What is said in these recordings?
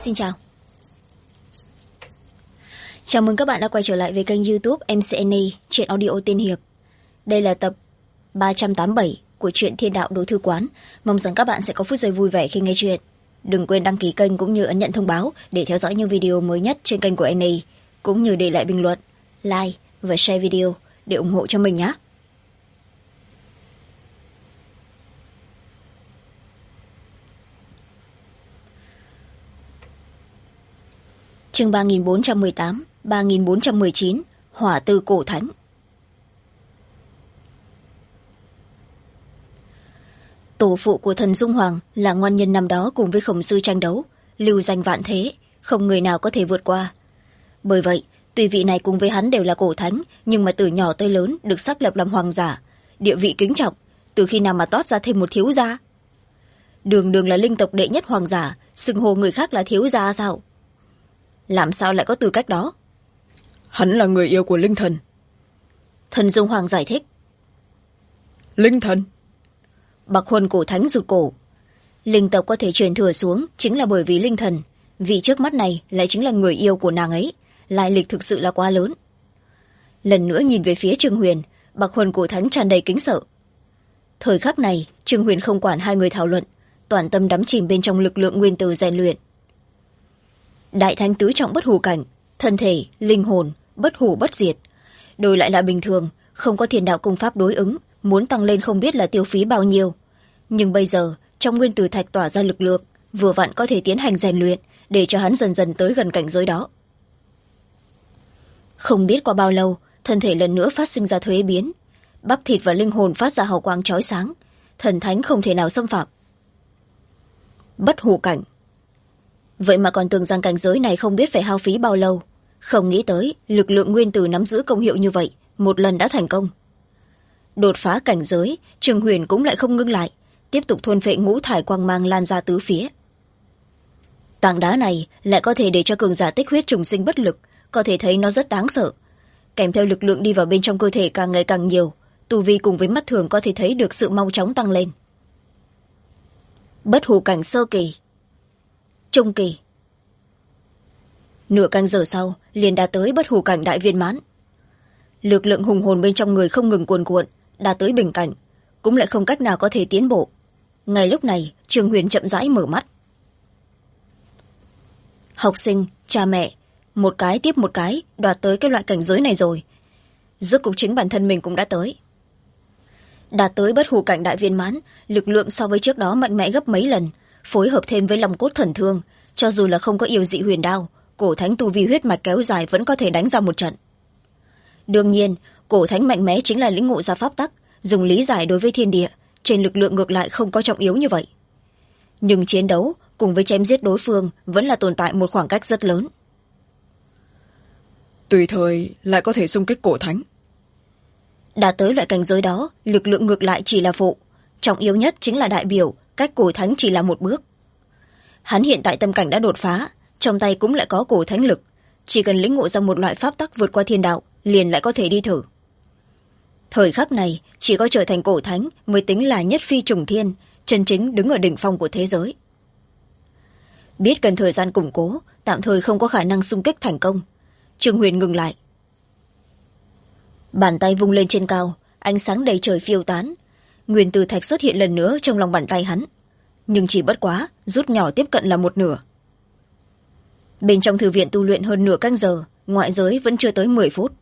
Xin chào. Chào mừng các bạn đã quay trở lại với kênh YouTube MCNA Truyện Audio Tiên Hiệp. Đây là tập 387 của truyện Thiên Đạo Đồ Thư Quán. Mong rằng các bạn sẽ có phút giây vui vẻ khi nghe chuyện. Đừng quên đăng ký kênh cũng như ấn nhận thông báo để theo dõi những video mới nhất trên kênh của NA, cũng như để lại bình luận, like và share video để ủng hộ cho mình nhé. Chương 3418, 3419, Hỏa Tư Cổ Thánh. Tổ phụ của thần Dung Hoàng là ngoan nhân năm đó cùng với Khổng Sư tranh đấu, lưu danh vạn thế, không người nào có thể vượt qua. Bởi vậy, tuy vị này cùng với hắn đều là cổ thánh, nhưng mà từ nhỏ tới lớn được xác lập làm hoàng giả, địa vị kính trọng, từ khi nào mà toát ra thêm một thiếu gia? Đường đường là linh tộc đệ nhất hoàng giả, xưng hô người khác là thiếu gia sao? Làm sao lại có tư cách đó? Hắn là người yêu của linh thần. Thần Dung Hoàng giải thích. Linh thần? Bạc Huân cổ thánh rụt cổ. Linh tộc có thể truyền thừa xuống chính là bởi vì linh thần, vì trước mắt này lại chính là người yêu của nàng ấy, lai lịch thực sự là quá lớn. Lần nữa nhìn về phía Trương Huyền, Bạc Huân cổ thánh tràn đầy kính sợ. Thời khắc này, Trương Huyền không quản hai người thảo luận, toàn tâm đắm chìm bên trong lực lượng nguyên tử rèn luyện. Đại thánh tứ trọng bất hủ cảnh, thân thể, linh hồn, bất hủ bất diệt. Đổi lại là bình thường, không có thiên đạo công pháp đối ứng, muốn tăng lên không biết là tiêu phí bao nhiêu. Nhưng bây giờ, trong nguyên tử thạch tỏa ra lực lượng, vừa vặn có thể tiến hành rèn luyện, để cho hắn dần dần tới gần cảnh giới đó. Không biết qua bao lâu, thân thể lần nữa phát sinh ra thuế biến. Bắp thịt và linh hồn phát ra hào quang chói sáng. Thần thánh không thể nào xâm phạm. Bất hủ cảnh. Vậy mà còn tưởng rằng cảnh giới này không biết phải hao phí bao lâu. Không nghĩ tới, lực lượng nguyên tử nắm giữ công hiệu như vậy, một lần đã thành công. Đột phá cảnh giới, Trương Huyền cũng lại không ngưng lại, tiếp tục thôn phệ ngũ thải quang mang lan ra tứ phía. Tảng đá này lại có thể để cho cường giả tích huyết trùng sinh bất lực, có thể thấy nó rất đáng sợ. Kèm theo lực lượng đi vào bên trong cơ thể càng ngày càng nhiều, tu vi cùng với mắt thường có thể thấy được sự mau chóng tăng lên. Bất hủ cảnh sơ kỳ, trung kỳ. Nửa canh giờ sau, liền đạt tới bất hủ cảnh đại viên mãn. Lực lượng hùng hồn bên trong người không ngừng cuồn cuộn, đạt tới bình cảnh, cũng lại không cách nào có thể tiến bộ. Ngay lúc này, Trương Huyền chậm rãi mở mắt. Học sinh, cha mẹ, một cái tiếp một cái, đoạt tới cái loại cảnh giới này rồi. Rốt cục chính bản thân mình cũng đã tới. Đạt tới bất hủ cảnh đại viên mãn, lực lượng so với trước đó mạnh mẽ gấp mấy lần, phối hợp thêm với lòng cốt thần thương, cho dù là không có yêu dị huyền đao, cổ thánh tu vi huyết mạch kéo dài vẫn có thể đánh ra một trận. Đương nhiên, cổ thánh mạnh mẽ chính là lĩnh ngộ ra pháp tắc, dùng lý giải đối với thiên địa, trên lực lượng ngược lại không có trọng yếu như vậy. Nhưng chiến đấu cùng với chém giết đối phương vẫn là tồn tại một khoảng cách rất lớn. Tùy thời lại có thể xung kích cổ thánh. Đạt tới loại cảnh giới đó, lực lượng ngược lại chỉ là phụ, trọng yếu nhất chính là đại biểu, cách cổ thánh chỉ là một bước. Hắn hiện tại tâm cảnh đã đột phá, trong tay cũng lại có cổ thánh lực, chỉ cần lĩnh ngộ ra một loại pháp tắc vượt qua thiên đạo, liền lại có thể đi thử. Thời khắc này, chỉ có trở thành cổ thánh mới tính là nhất phi trùng thiên, chân chính đứng ở đỉnh phong của thế giới. Biết cần thời gian củng cố, tạm thời không có khả năng xung kích thành công. Trương Huyền ngừng lại. Bàn tay vung lên trên cao, ánh sáng đầy trời phiêu tán. Nguyên tử thạch xuất hiện lần nữa trong lòng bàn tay hắn. Nhưng chỉ bất quá, rút nhỏ tiếp cận là một nửa. Bên trong thư viện tu luyện hơn nửa canh giờ, ngoại giới vẫn chưa tới 10 phút.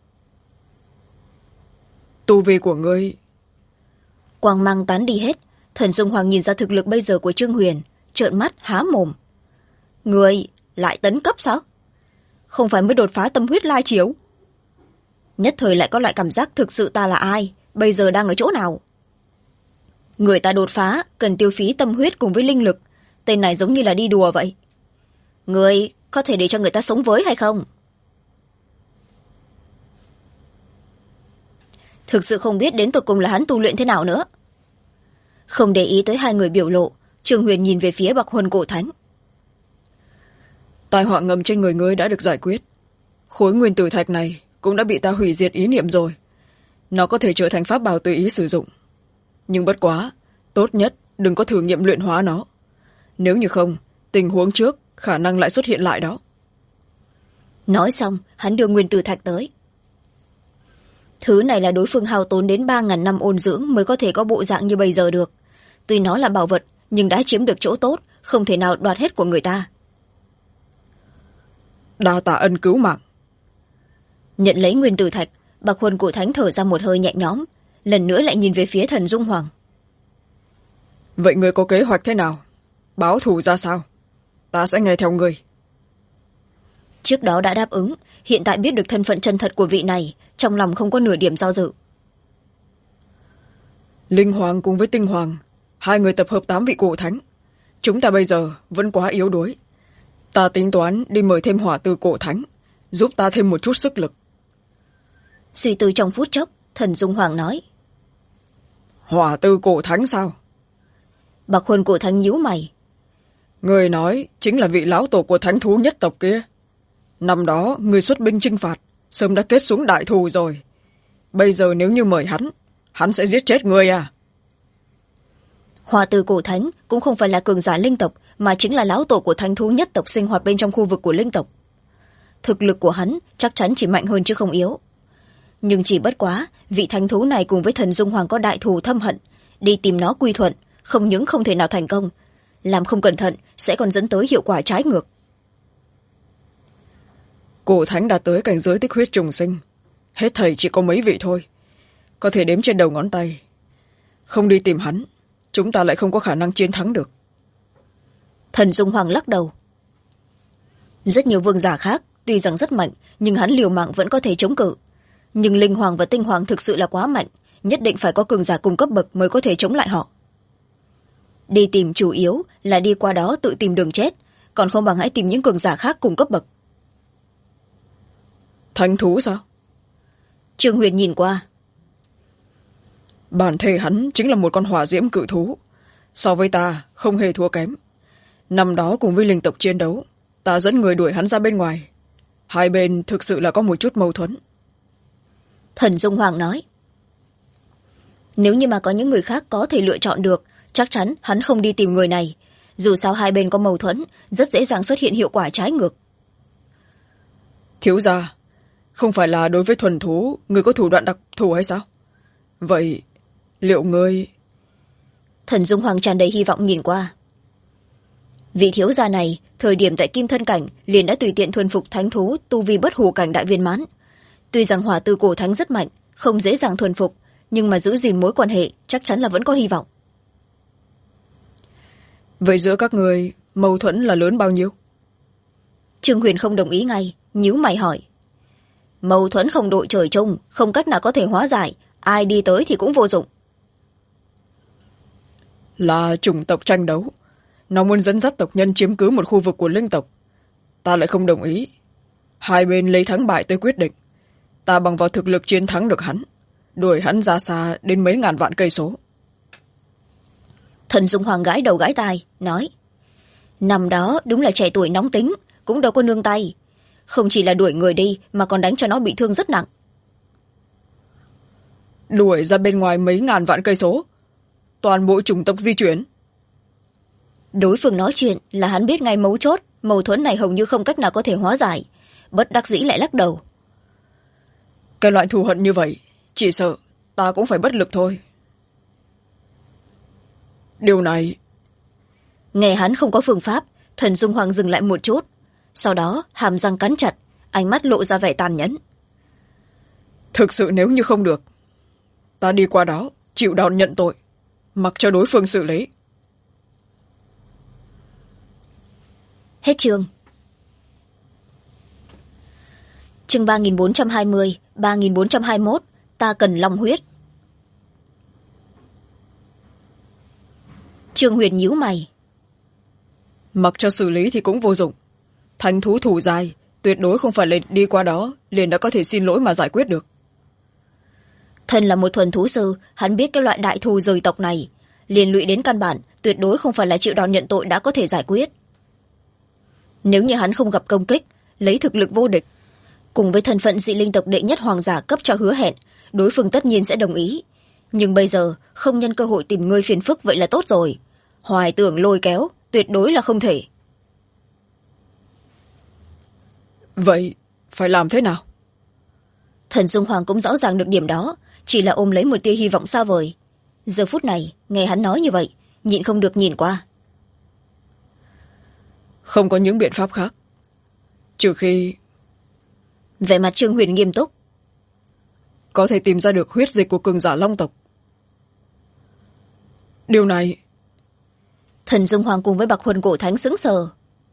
Tu vi của ngươi... Quang mang tán đi hết, thần Dung Hoàng nhìn ra thực lực bây giờ của Trương Huyền, trợn mắt há mồm. Ngươi lại tấn cấp sao? Không phải mới đột phá tâm huyết lai chiếu? Nhất thời lại có loại cảm giác thực sự ta là ai, bây giờ đang ở chỗ nào? Người ta đột phá cần tiêu phí tâm huyết cùng với linh lực, tên này giống như là đi đùa vậy. Ngươi có thể để cho người ta sống với hay không? Thực sự không biết đến tột cùng là hắn tu luyện thế nào nữa. Không để ý tới hai người biểu lộ, Trương Huyền nhìn về phía Bạc Huân cổ thánh. Tai họa ngầm trên người ngươi đã được giải quyết. Khối nguyên tử thạch này cũng đã bị ta hủy diệt ý niệm rồi. Nó có thể trở thành pháp bảo tùy ý sử dụng. Nhưng bất quá, tốt nhất đừng có thử nghiệm luyện hóa nó. Nếu như không, tình huống trước khả năng lại xuất hiện lại đó. Nói xong hắn đưa nguyên tử thạch tới. Thứ này là đối phương hao tốn đến 3.000 năm ôn dưỡng mới có thể có bộ dạng như bây giờ được. Tuy nó là bảo vật nhưng đã chiếm được chỗ tốt, không thể nào đoạt hết của người ta. Đa tạ ân cứu mạng. Nhận lấy nguyên tử thạch, Bạc Huân Cổ Thánh thở ra một hơi nhẹ nhõm, lần nữa lại nhìn về phía Thần Dung Hoàng. Vậy ngươi có kế hoạch thế nào? Báo thù ra sao? Ta sẽ nghe theo ngươi. Trước đó đã đáp ứng, hiện tại biết được thân phận chân thật của vị này, trong lòng không có nửa điểm do dự. Linh Hoàng cùng với Tinh Hoàng, hai người tập hợp 8 vị cổ thánh. Chúng ta bây giờ vẫn quá yếu đuối. Ta tính toán đi mời thêm Hỏa Tư cổ thánh, giúp ta thêm một chút sức lực. Suy tư trong phút chốc, Thần Dung Hoàng nói. Hỏa Tư cổ thánh sao? Bạc Huân Cổ Thánh nhíu mày. Người nói chính là vị lão tổ của thánh thú nhất tộc kia. Năm đó người xuất binh chinh phạt, sớm đã kết xuống đại thù rồi. Bây giờ nếu như mời hắn sẽ giết chết người à? Hỏa Tư Cổ Thánh cũng không phải là cường giả linh tộc, mà chính là lão tổ của thánh thú nhất tộc sinh hoạt bên trong khu vực của linh tộc. Thực lực của hắn chắc chắn chỉ mạnh hơn chứ không yếu. Nhưng chỉ bất quá, vị thánh thú này cùng với Thần Dung Hoàng có đại thù thâm hận, đi tìm nó quy thuận, không những không thể nào thành công, làm không cẩn thận sẽ còn dẫn tới hiệu quả trái ngược. Cổ thánh đã tới cảnh giới tích huyết trùng sinh, hết thảy chỉ có mấy vị thôi, có thể đếm trên đầu ngón tay. Không đi tìm hắn, chúng ta lại không có khả năng chiến thắng được. Thần Dung Hoàng lắc đầu. Rất nhiều vương giả khác tuy rằng rất mạnh, nhưng hắn liều mạng vẫn có thể chống cự. Nhưng Linh Hoàng và Tinh Hoàng thực sự là quá mạnh, nhất định phải có cường giả cùng cấp bậc mới có thể chống lại họ. Đi tìm chủ yếu là đi qua đó tự tìm đường chết, còn không bằng hãy tìm những cường giả khác cùng cấp bậc. Thánh thú sao? Trương Huyền nhìn qua. Bản thể hắn chính là một con hỏa diễm cự thú, so với ta không hề thua kém. Năm đó cùng với linh tộc chiến đấu, ta dẫn người đuổi hắn ra bên ngoài. Hai bên thực sự là có một chút mâu thuẫn. Thần Dung Hoàng nói. Nếu như mà có những người khác có thể lựa chọn được, chắc chắn hắn không đi tìm người này. Dù sao hai bên có mâu thuẫn, rất dễ dàng xuất hiện hiệu quả trái ngược. Thiếu gia, không phải là đối với thuần thú người có thủ đoạn đặc thù hay sao? Vậy liệu ngươi... Thần Dung Hoàng tràn đầy hy vọng nhìn qua. Vị thiếu gia này thời điểm tại Kim Thân Cảnh liền đã tùy tiện thuần phục thánh thú tu vi bất hủ cảnh đại viên mãn. Tuy rằng Hỏa Tư cổ thánh rất mạnh, không dễ dàng thuần phục, nhưng mà giữ gìn mối quan hệ chắc chắn là vẫn có hy vọng. Vậy giữa các người mâu thuẫn là lớn bao nhiêu? Trương Huyền không đồng ý ngay, nhíu mày hỏi. Mâu thuẫn không đội trời chung, không cách nào có thể hóa giải, ai đi tới thì cũng vô dụng. Là chủng tộc tranh đấu, nó muốn dẫn dắt tộc nhân chiếm cứ một khu vực của linh tộc. Ta lại không đồng ý. Hai bên lấy thắng bại tới quyết định. Ta bằng vào thực lực chiến thắng được hắn, đuổi hắn ra xa đến mấy ngàn vạn cây số. Thần Dung Hoàng gãi đầu gãi tai, nói. Năm đó đúng là trẻ tuổi nóng tính, cũng đâu có nương tay. Không chỉ là đuổi người đi mà còn đánh cho nó bị thương rất nặng. Đuổi ra bên ngoài mấy ngàn vạn cây số, toàn bộ chủng tộc di chuyển. Đối phương nói chuyện là hắn biết ngay mấu chốt, mâu thuẫn này hầu như không cách nào có thể hóa giải, bất đắc dĩ lại lắc đầu. Cái loại thù hận như vậy, chỉ sợ ta cũng phải bất lực thôi. Điều này... Nghe hắn không có phương pháp, Thần Dung Hoàng dừng lại một chút, sau đó hàm răng cắn chặt, ánh mắt lộ ra vẻ tàn nhẫn. Thực sự nếu như không được, ta đi qua đó chịu đòn nhận tội, mặc cho đối phương xử lý. Hết chương. Chương 3420, 3421, ta cần long huyết. Trương Huyền nhíu mày. Mặc cho xử lý thì cũng vô dụng. Thánh thú thủ dài, tuyệt đối không phải là đi qua đó liền đã có thể xin lỗi mà giải quyết được. Thân là một thuần thú sư, hắn biết cái loại đại thù rời tộc này, liên lụy đến căn bản, tuyệt đối không phải là chịu đòn nhận tội đã có thể giải quyết. Nếu như hắn không gặp công kích, lấy thực lực vô địch, cùng với thân phận dị linh tộc đệ nhất hoàng giả cấp cho hứa hẹn, đối phương tất nhiên sẽ đồng ý. Nhưng bây giờ, không nhân cơ hội tìm ngươi phiền phức vậy là tốt rồi. Hoài tưởng lôi kéo, tuyệt đối là không thể. vậy phải làm thế nào? Thần Dung Hoàng cũng rõ ràng được điểm đó, chỉ là ôm lấy một tia hy vọng xa vời. Giờ phút này nghe hắn nói như vậy, nhịn không được nhìn qua. Không có những biện pháp khác, trừ khi vẻ mặt Trương Huyền nghiêm túc. có thể tìm ra được huyết dịch của cường giả long tộc. Điều này... Thần Dung Hoàng cùng với Bạc Huân Cổ Thánh sững sờ.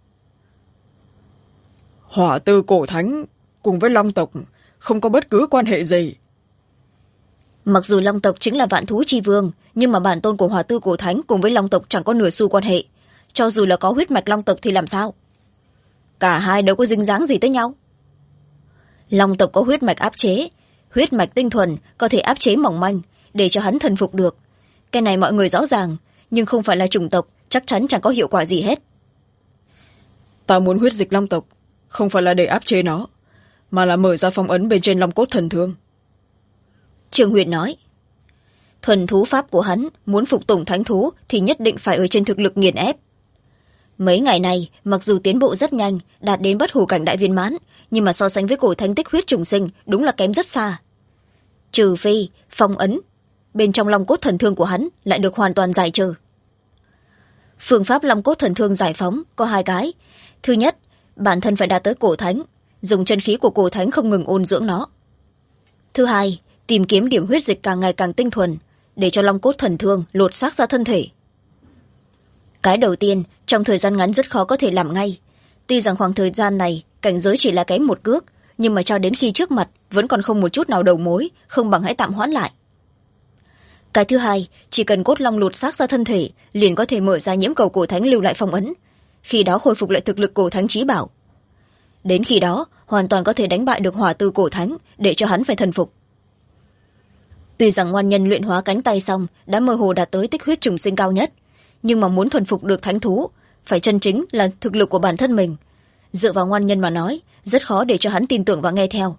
Hỏa Tư Cổ Thánh cùng với long tộc không có bất cứ quan hệ gì. Mặc dù long tộc chính là vạn thú chi vương, nhưng mà bản tôn của Hỏa Tư Cổ Thánh cùng với long tộc chẳng có nửa xu quan hệ. Cho dù là có huyết mạch long tộc thì làm sao? Cả hai đâu có dính dáng gì tới nhau. Long tộc có huyết mạch áp chế, huyết mạch tinh thuần có thể áp chế mỏng manh để cho hắn thần phục được. Cái này mọi người rõ ràng, nhưng không phải là chủng tộc, chắc chắn chẳng có hiệu quả gì hết. Ta muốn huyết dịch long tộc không phải là để áp chế nó, mà là mở ra phong ấn bên trên long cốt thần thương. Trương Huyền nói, thuần thú pháp của hắn muốn phục tùng thánh thú thì nhất định phải ở trên thực lực nghiền ép. Mấy ngày này mặc dù tiến bộ rất nhanh, đạt đến bất hủ cảnh đại viên mãn, nhưng mà so sánh với cổ thánh tích huyết trùng sinh đúng là kém rất xa. Trừ phi phong ấn bên trong long cốt thần thương của hắn lại được hoàn toàn giải trừ. Phương pháp long cốt thần thương giải phóng có hai cái. Thứ nhất, bản thân phải đạt tới cổ thánh, dùng chân khí của cổ thánh không ngừng ôn dưỡng nó. Thứ hai, tìm kiếm điểm huyết dịch càng ngày càng tinh thuần để cho long cốt thần thương lột xác ra thân thể. Cái đầu tiên trong thời gian ngắn rất khó có thể làm ngay. Tuy rằng khoảng thời gian này cảnh giới chỉ là kém một cước, nhưng mà cho đến khi trước mặt vẫn còn không một chút nào đầu mối, không bằng hãy tạm hoãn lại. Cái thứ hai, chỉ cần cốt long lột xác ra thân thể liền có thể mở ra nhiễm cầu cổ thánh lưu lại phong ấn, khi đó khôi phục lại thực lực cổ thánh chí bảo. Đến khi đó hoàn toàn có thể đánh bại được Hỏa Tư Cổ Thánh để cho hắn phải thần phục. Tuy rằng ngoan nhân luyện hóa cánh tay xong đã mơ hồ đạt tới tích huyết trùng sinh cao nhất, nhưng mà muốn thuần phục được thánh thú phải chân chính là thực lực của bản thân mình. Dựa vào ngoan nhân mà nói, rất khó để cho hắn tin tưởng và nghe theo.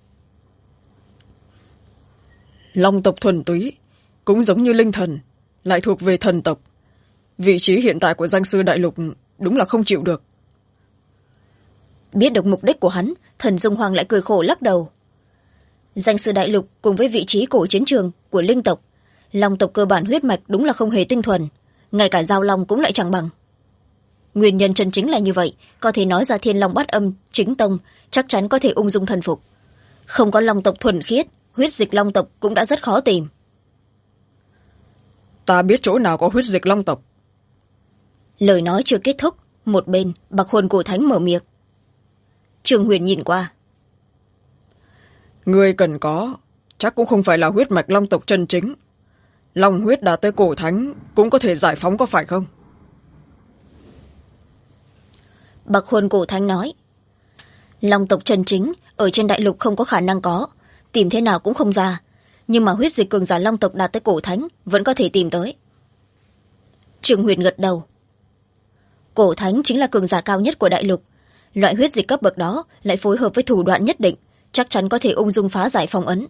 Long tộc thuần túy cũng giống như linh thần, lại thuộc về thần tộc. Vị trí hiện tại của danh sư đại lục đúng là không chịu được. Biết được mục đích của hắn, Thần Dung Hoàng lại cười khổ lắc đầu. Danh sư đại lục cùng với vị trí cổ chiến trường của linh tộc, long tộc cơ bản huyết mạch đúng là không hề tinh thuần, ngay cả giao long cũng lại chẳng bằng. Nguyên nhân chân chính là như vậy, có thể nói ra Thiên Long Bát Âm chính tông chắc chắn có thể ung dung thần phục. Không có long tộc thuần khiết, huyết dịch long tộc cũng đã rất khó tìm. Ta biết chỗ nào có huyết dịch long tộc. Lời nói chưa kết thúc, một bên Bạc Huân Cổ Thánh mở miệng. Trương Huyền nhìn qua. Người cần có chắc cũng không phải là huyết mạch long tộc chân chính. Long huyết đã tới cổ thánh cũng có thể giải phóng, có phải không? Bạc Huân Cổ Thánh nói, long tộc chân chính ở trên đại lục không có khả năng có, tìm thế nào cũng không ra, nhưng mà huyết dịch cường giả long tộc đạt tới cổ thánh vẫn có thể tìm tới. Trương Huyền gật đầu. Cổ thánh chính là cường giả cao nhất của đại lục, loại huyết dịch cấp bậc đó lại phối hợp với thủ đoạn nhất định, chắc chắn có thể ung dung phá giải phong ấn.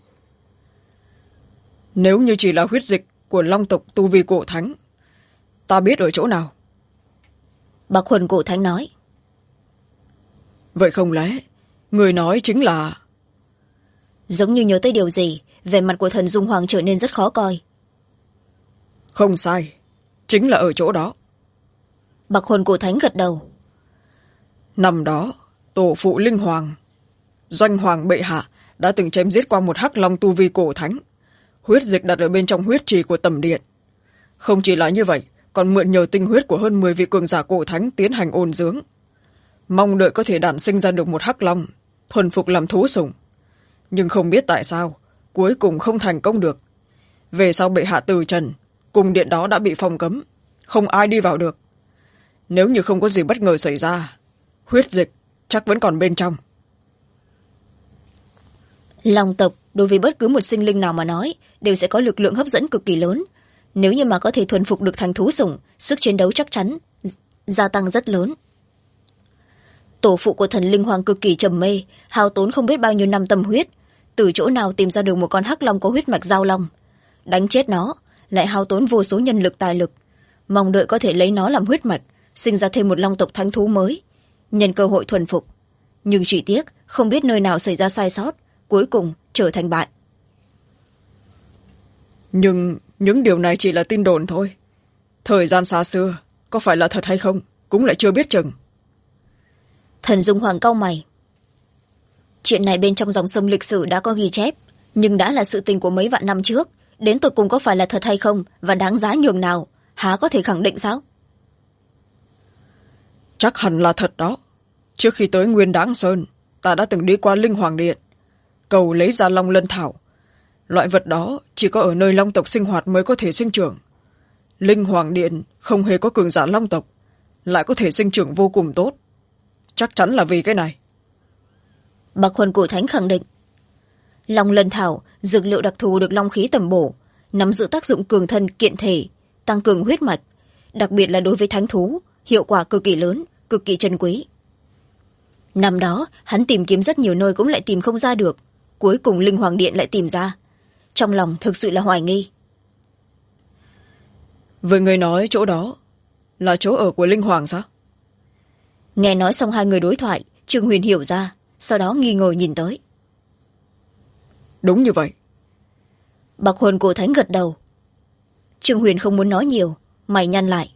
Nếu như chỉ là huyết dịch của long tộc tu vi cổ thánh, ta biết ở chỗ nào. Bạc Huân Cổ Thánh nói. Vậy không lẽ người nói chính là... Giống như nhớ tới điều gì, vẻ mặt của Thần Dung Hoàng trở nên rất khó coi. Không sai, chính là ở chỗ đó. Bạc Huân Cổ Thánh gật đầu. Năm đó tổ phụ linh hoàng, doanh hoàng bệ hạ đã từng chém giết qua một hắc long tu vi cổ thánh, huyết dịch đặt ở bên trong huyết trì của tẩm điện. Không chỉ là như vậy, còn mượn nhờ tinh huyết của hơn 10 vị cường giả cổ thánh tiến hành ôn dưỡng, mong đợi có thể đản sinh ra được một hắc long thuần phục làm thú sủng. Nhưng không biết tại sao cuối cùng không thành công được. Về sau bệ hạ từ trần, cung điện đó đã bị phong cấm, không ai đi vào được. Nếu như không có gì bất ngờ xảy ra, huyết dịch chắc vẫn còn bên trong. Long tộc đối với bất cứ một sinh linh nào mà nói đều sẽ có lực lượng hấp dẫn cực kỳ lớn. Nếu như mà có thể thuần phục được thành thú sủng, sức chiến đấu chắc chắn gia tăng rất lớn. Tổ phụ của thần linh hoàng cực kỳ trầm mê, hao tốn không biết bao nhiêu năm tâm huyết, từ chỗ nào tìm ra được một con hắc long có huyết mạch giao long, đánh chết nó, lại hao tốn vô số nhân lực tài lực, mong đợi có thể lấy nó làm huyết mạch, sinh ra thêm một long tộc thánh thú mới, nhân cơ hội thuần phục. nhưng chỉ tiếc không biết nơi nào xảy ra sai sót, cuối cùng trở thành bại. Nhưng những điều này chỉ là tin đồn thôi. Thời gian xa xưa, có phải là thật hay không, cũng lại chưa biết chừng. Thần Dung Hoàng cau mày. Chuyện này bên trong dòng sông lịch sử đã có ghi chép, nhưng đã là sự tình của mấy vạn năm trước, đến tột cùng có phải là thật hay không và đáng giá nhường nào, há có thể khẳng định sao? Chắc hẳn là thật đó. Trước khi tới Nguyên Đáng Sơn, ta đã từng đi qua Linh Hoàng Điện, cầu lấy ra Long Lân Thảo. Loại vật đó chỉ có ở nơi long tộc sinh hoạt mới có thể sinh trưởng. Linh Hoàng Điện không hề có cường giả long tộc, lại có thể sinh trưởng vô cùng tốt. Chắc chắn là vì cái này. Bạc Huân Cổ Thánh khẳng định. Long Lân Thảo, dược liệu đặc thù được long khí tầm bổ, nắm giữ tác dụng cường thân kiện thể, tăng cường huyết mạch, đặc biệt là đối với thánh thú, hiệu quả cực kỳ lớn, cực kỳ trân quý. Năm đó, hắn tìm kiếm rất nhiều nơi cũng lại tìm không ra được, cuối cùng Linh Hoàng Điện lại tìm ra. Trong lòng thực sự là hoài nghi. Với người nói chỗ đó là chỗ ở của Linh Hoàng sao? Nghe nói xong hai người đối thoại, Trương Huyền hiểu ra, sau đó nghi ngờ nhìn tới. Đúng như vậy. Bạc Huân Cổ Thánh gật đầu. Trương Huyền không muốn nói nhiều, mày nhăn lại.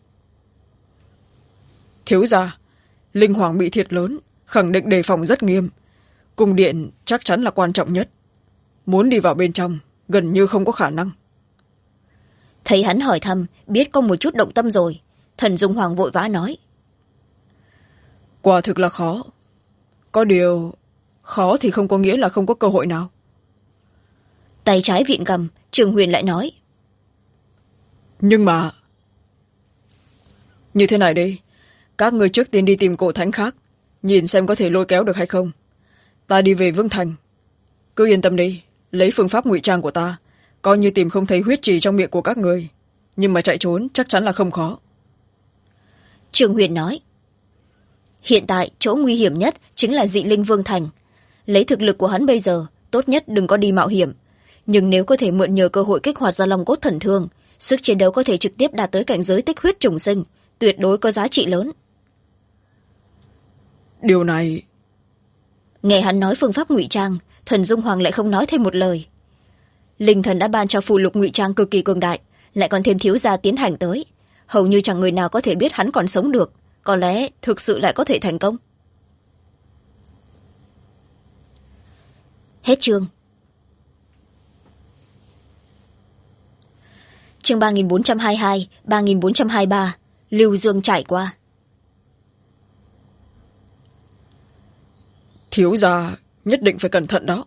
Thiếu gia, Linh Hoàng bị thiệt lớn, khẳng định đề phòng rất nghiêm. Cung điện chắc chắn là quan trọng nhất. Muốn đi vào bên trong, gần như không có khả năng. Thấy hắn hỏi thăm, biết có một chút động tâm rồi. Thần Dung Hoàng vội vã nói. Quả thực là khó. Có điều, khó thì không có nghĩa là không có cơ hội nào. Tay trái vịn cầm, Trương Huyền lại nói. Nhưng mà... Như thế này đi, các người trước tiên đi tìm cổ thánh khác, nhìn xem có thể lôi kéo được hay không. Ta đi về Vương Thành. Cứ yên tâm đi, lấy phương pháp ngụy trang của ta, coi như tìm không thấy huyết trì trong miệng của các người. Nhưng mà chạy trốn chắc chắn là không khó. Trương Huyền nói. Hiện tại chỗ nguy hiểm nhất chính là Dị Linh Vương Thành. Lấy thực lực của hắn bây giờ, tốt nhất đừng có đi mạo hiểm. Nhưng nếu có thể mượn nhờ cơ hội kích hoạt ra long cốt thần thương, sức chiến đấu có thể trực tiếp đạt tới cảnh giới tích huyết trùng sinh, tuyệt đối có giá trị lớn. Điều này... Nghe hắn nói phương pháp ngụy trang, Thần Dung Hoàng lại không nói thêm một lời. Linh thần đã ban cho phù lục ngụy trang cực kỳ cường đại, lại còn thêm thiếu gia tiến hành tới, hầu như chẳng người nào có thể biết hắn còn sống được, có lẽ thực sự lại có thể thành công. Hết chương. Chương 3422, 3423, Lưu Dương trải qua. Thiếu gia nhất định phải cẩn thận đó.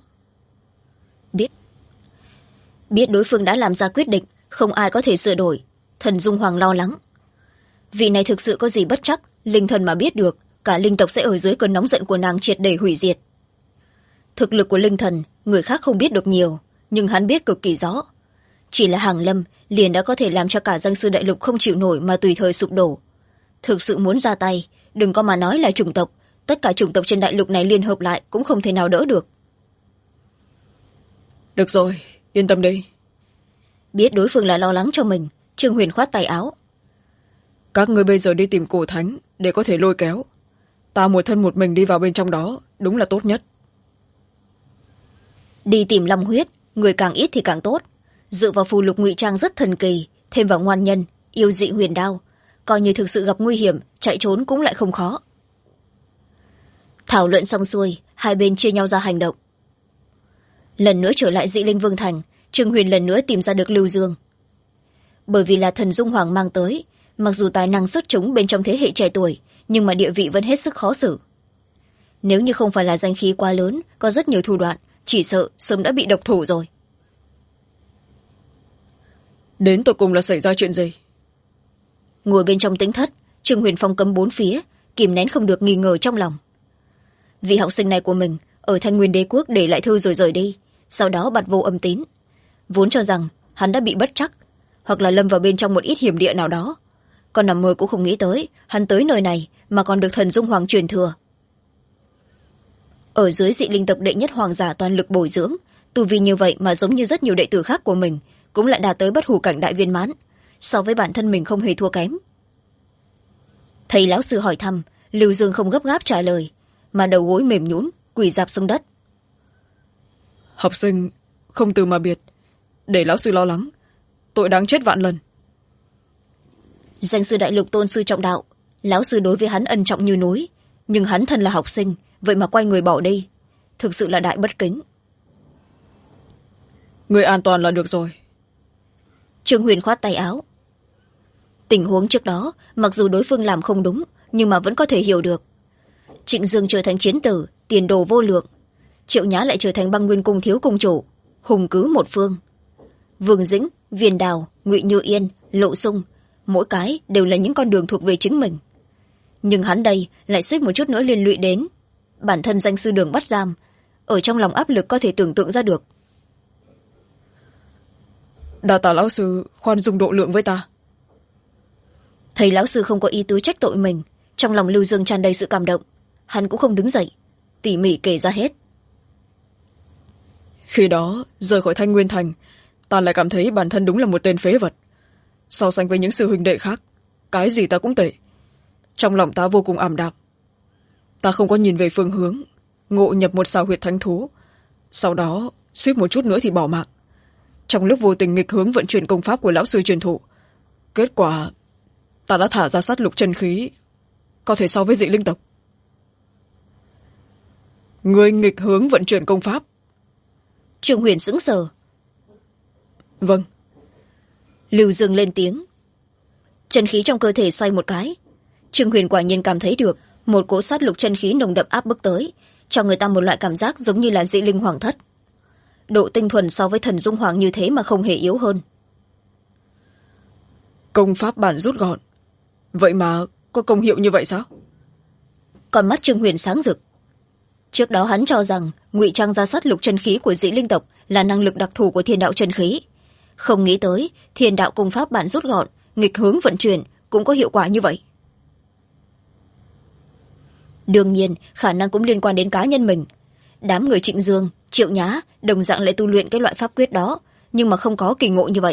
Biết đối phương đã làm ra quyết định, không ai có thể sửa đổi. Thần Dung Hoàng lo lắng. Vị này thực sự có gì bất trắc, linh thần mà biết được, cả linh tộc sẽ ở dưới cơn nóng giận của nàng triệt để hủy diệt. Thực lực của linh thần, người khác không biết được nhiều, nhưng hắn biết cực kỳ rõ. Chỉ là Hàng Lâm liền đã có thể làm cho cả danh sư đại lục không chịu nổi mà tùy thời sụp đổ. Thực sự muốn ra tay, đừng có mà nói là chủng tộc, tất cả chủng tộc trên đại lục này liên hợp lại cũng không thể nào đỡ được. Được rồi, yên tâm đi. Biết đối phương là lo lắng cho mình, Trương Huyền khoát tay áo. Các người bây giờ đi tìm cổ thánh để có thể lôi kéo. Ta một thân một mình đi vào bên trong đó, đúng là tốt nhất. Đi tìm long huyết, người càng ít thì càng tốt. Dựa vào phù lục ngụy trang rất thần kỳ, thêm vào ngoan nhân, yêu dị huyền đao, coi như thực sự gặp nguy hiểm, chạy trốn cũng lại không khó. Thảo luận xong xuôi, hai bên chia nhau ra hành động. Lần nữa trở lại Dị Linh Vương Thành, Trương Huyền lần nữa tìm ra được Lưu Dương. Bởi vì là Thần Dung Hoàng mang tới, mặc dù tài năng xuất chúng bên trong thế hệ trẻ tuổi, nhưng mà địa vị vẫn hết sức khó xử. Nếu như không phải là danh khí quá lớn, có rất nhiều thủ đoạn, chỉ sợ sớm đã bị độc thủ rồi. Đến tột cùng là xảy ra chuyện gì? Ngồi bên trong tĩnh thất, Trương Huyền phong cấm bốn phía, kìm nén không được nghi ngờ trong lòng. Vị học sinh này của mình ở Thanh Nguyên Đế Quốc để lại thư rồi rời đi, sau đó bặt vô âm tín. Vốn cho rằng hắn đã bị bất trắc, hoặc là lâm vào bên trong một ít hiểm địa nào đó. Còn nằm mơ cũng không nghĩ tới hắn tới nơi này mà còn được Thần Dung Hoàng truyền thừa. Ở dưới Dị Linh tộc đệ nhất hoàng giả toàn lực bồi dưỡng, tu vi như vậy mà giống như rất nhiều đệ tử khác của mình, cũng lại đạt tới bất hủ cảnh đại viên mãn, so với bản thân mình không hề thua kém. Thầy lão sư hỏi thăm, Lưu Dương không gấp gáp trả lời, mà đầu gối mềm nhũn quỳ rạp xuống đất. Học sinh không từ mà biệt, để lão sư lo lắng, tội đáng chết vạn lần. Danh sư đại lục tôn sư trọng đạo, lão sư đối với hắn ân trọng như núi, nhưng hắn thân là học sinh, vậy mà quay người bỏ đi, thực sự là đại bất kính. Người an toàn là được rồi. Trương Huyền khoát tay áo. Tình huống trước đó mặc dù đối phương làm không đúng, nhưng mà vẫn có thể hiểu được. Trịnh Dương trở thành chiến tử, tiền đồ vô lượng, Triệu Nhã lại trở thành Băng Nguyên cung thiếu cung chủ, hùng cứ một phương. Vương Dĩnh, Viên Đào, Ngụy Như Yên, Lộ Sung, mỗi cái đều là những con đường thuộc về chính mình, nhưng hắn đây lại suýt một chút nữa liên lụy đến bản thân danh sư Đường bắt giam, ở trong lòng áp lực có thể tưởng tượng ra được. Đa tạ lão sư khoan dung độ lượng với ta. Thấy lão sư không có ý tứ trách tội mình, trong lòng Lưu Dương tràn đầy sự cảm động, hắn cũng không đứng dậy, tỉ mỉ kể ra hết. Khi đó rời khỏi Thanh Nguyên Thành, ta lại cảm thấy bản thân đúng là một tên phế vật. So sánh với những sư huynh đệ khác, cái gì ta cũng tệ. Trong lòng ta vô cùng ảm đạm. Ta không có nhìn về phương hướng, ngộ nhập một sao huyệt thánh thú, sau đó suýt một chút nữa thì bỏ mạng. Trong lúc vô tình nghịch hướng vận chuyển công pháp của lão sư truyền thụ, kết quả ta đã thả ra sát lục chân khí, có thể so với dị linh tộc. Người nghịch hướng vận chuyển công pháp? Trương Huyền sững sờ. Vâng. Lưu Dương lên tiếng. Chân khí trong cơ thể xoay một cái, Trương Huyền quả nhiên cảm thấy được một cỗ sát lục chân khí nồng đậm áp bức tới, cho người ta một loại cảm giác giống như là dị linh hoàng thất. Độ tinh thuần so với thần dung hoàng như thế mà không hề yếu hơn. Công pháp bản rút gọn, vậy mà có công hiệu như vậy sao? Con mắt Trương Huyền sáng rực. Trước đó hắn cho rằng ngụy trang ra sát lục chân khí của dị linh tộc là năng lực đặc thù của thiên đạo chân khí, không nghĩ tới thiên đạo công pháp bản rút gọn, nghịch hướng vận chuyển cũng có hiệu quả như vậy. Đương nhiên khả năng cũng liên quan đến cá nhân mình. Đám người Trịnh Dương, Triệu Nhã đồng dạng lại tu luyện cái loại pháp quyết đó, nhưng mà không có kỳ ngộ như vậy.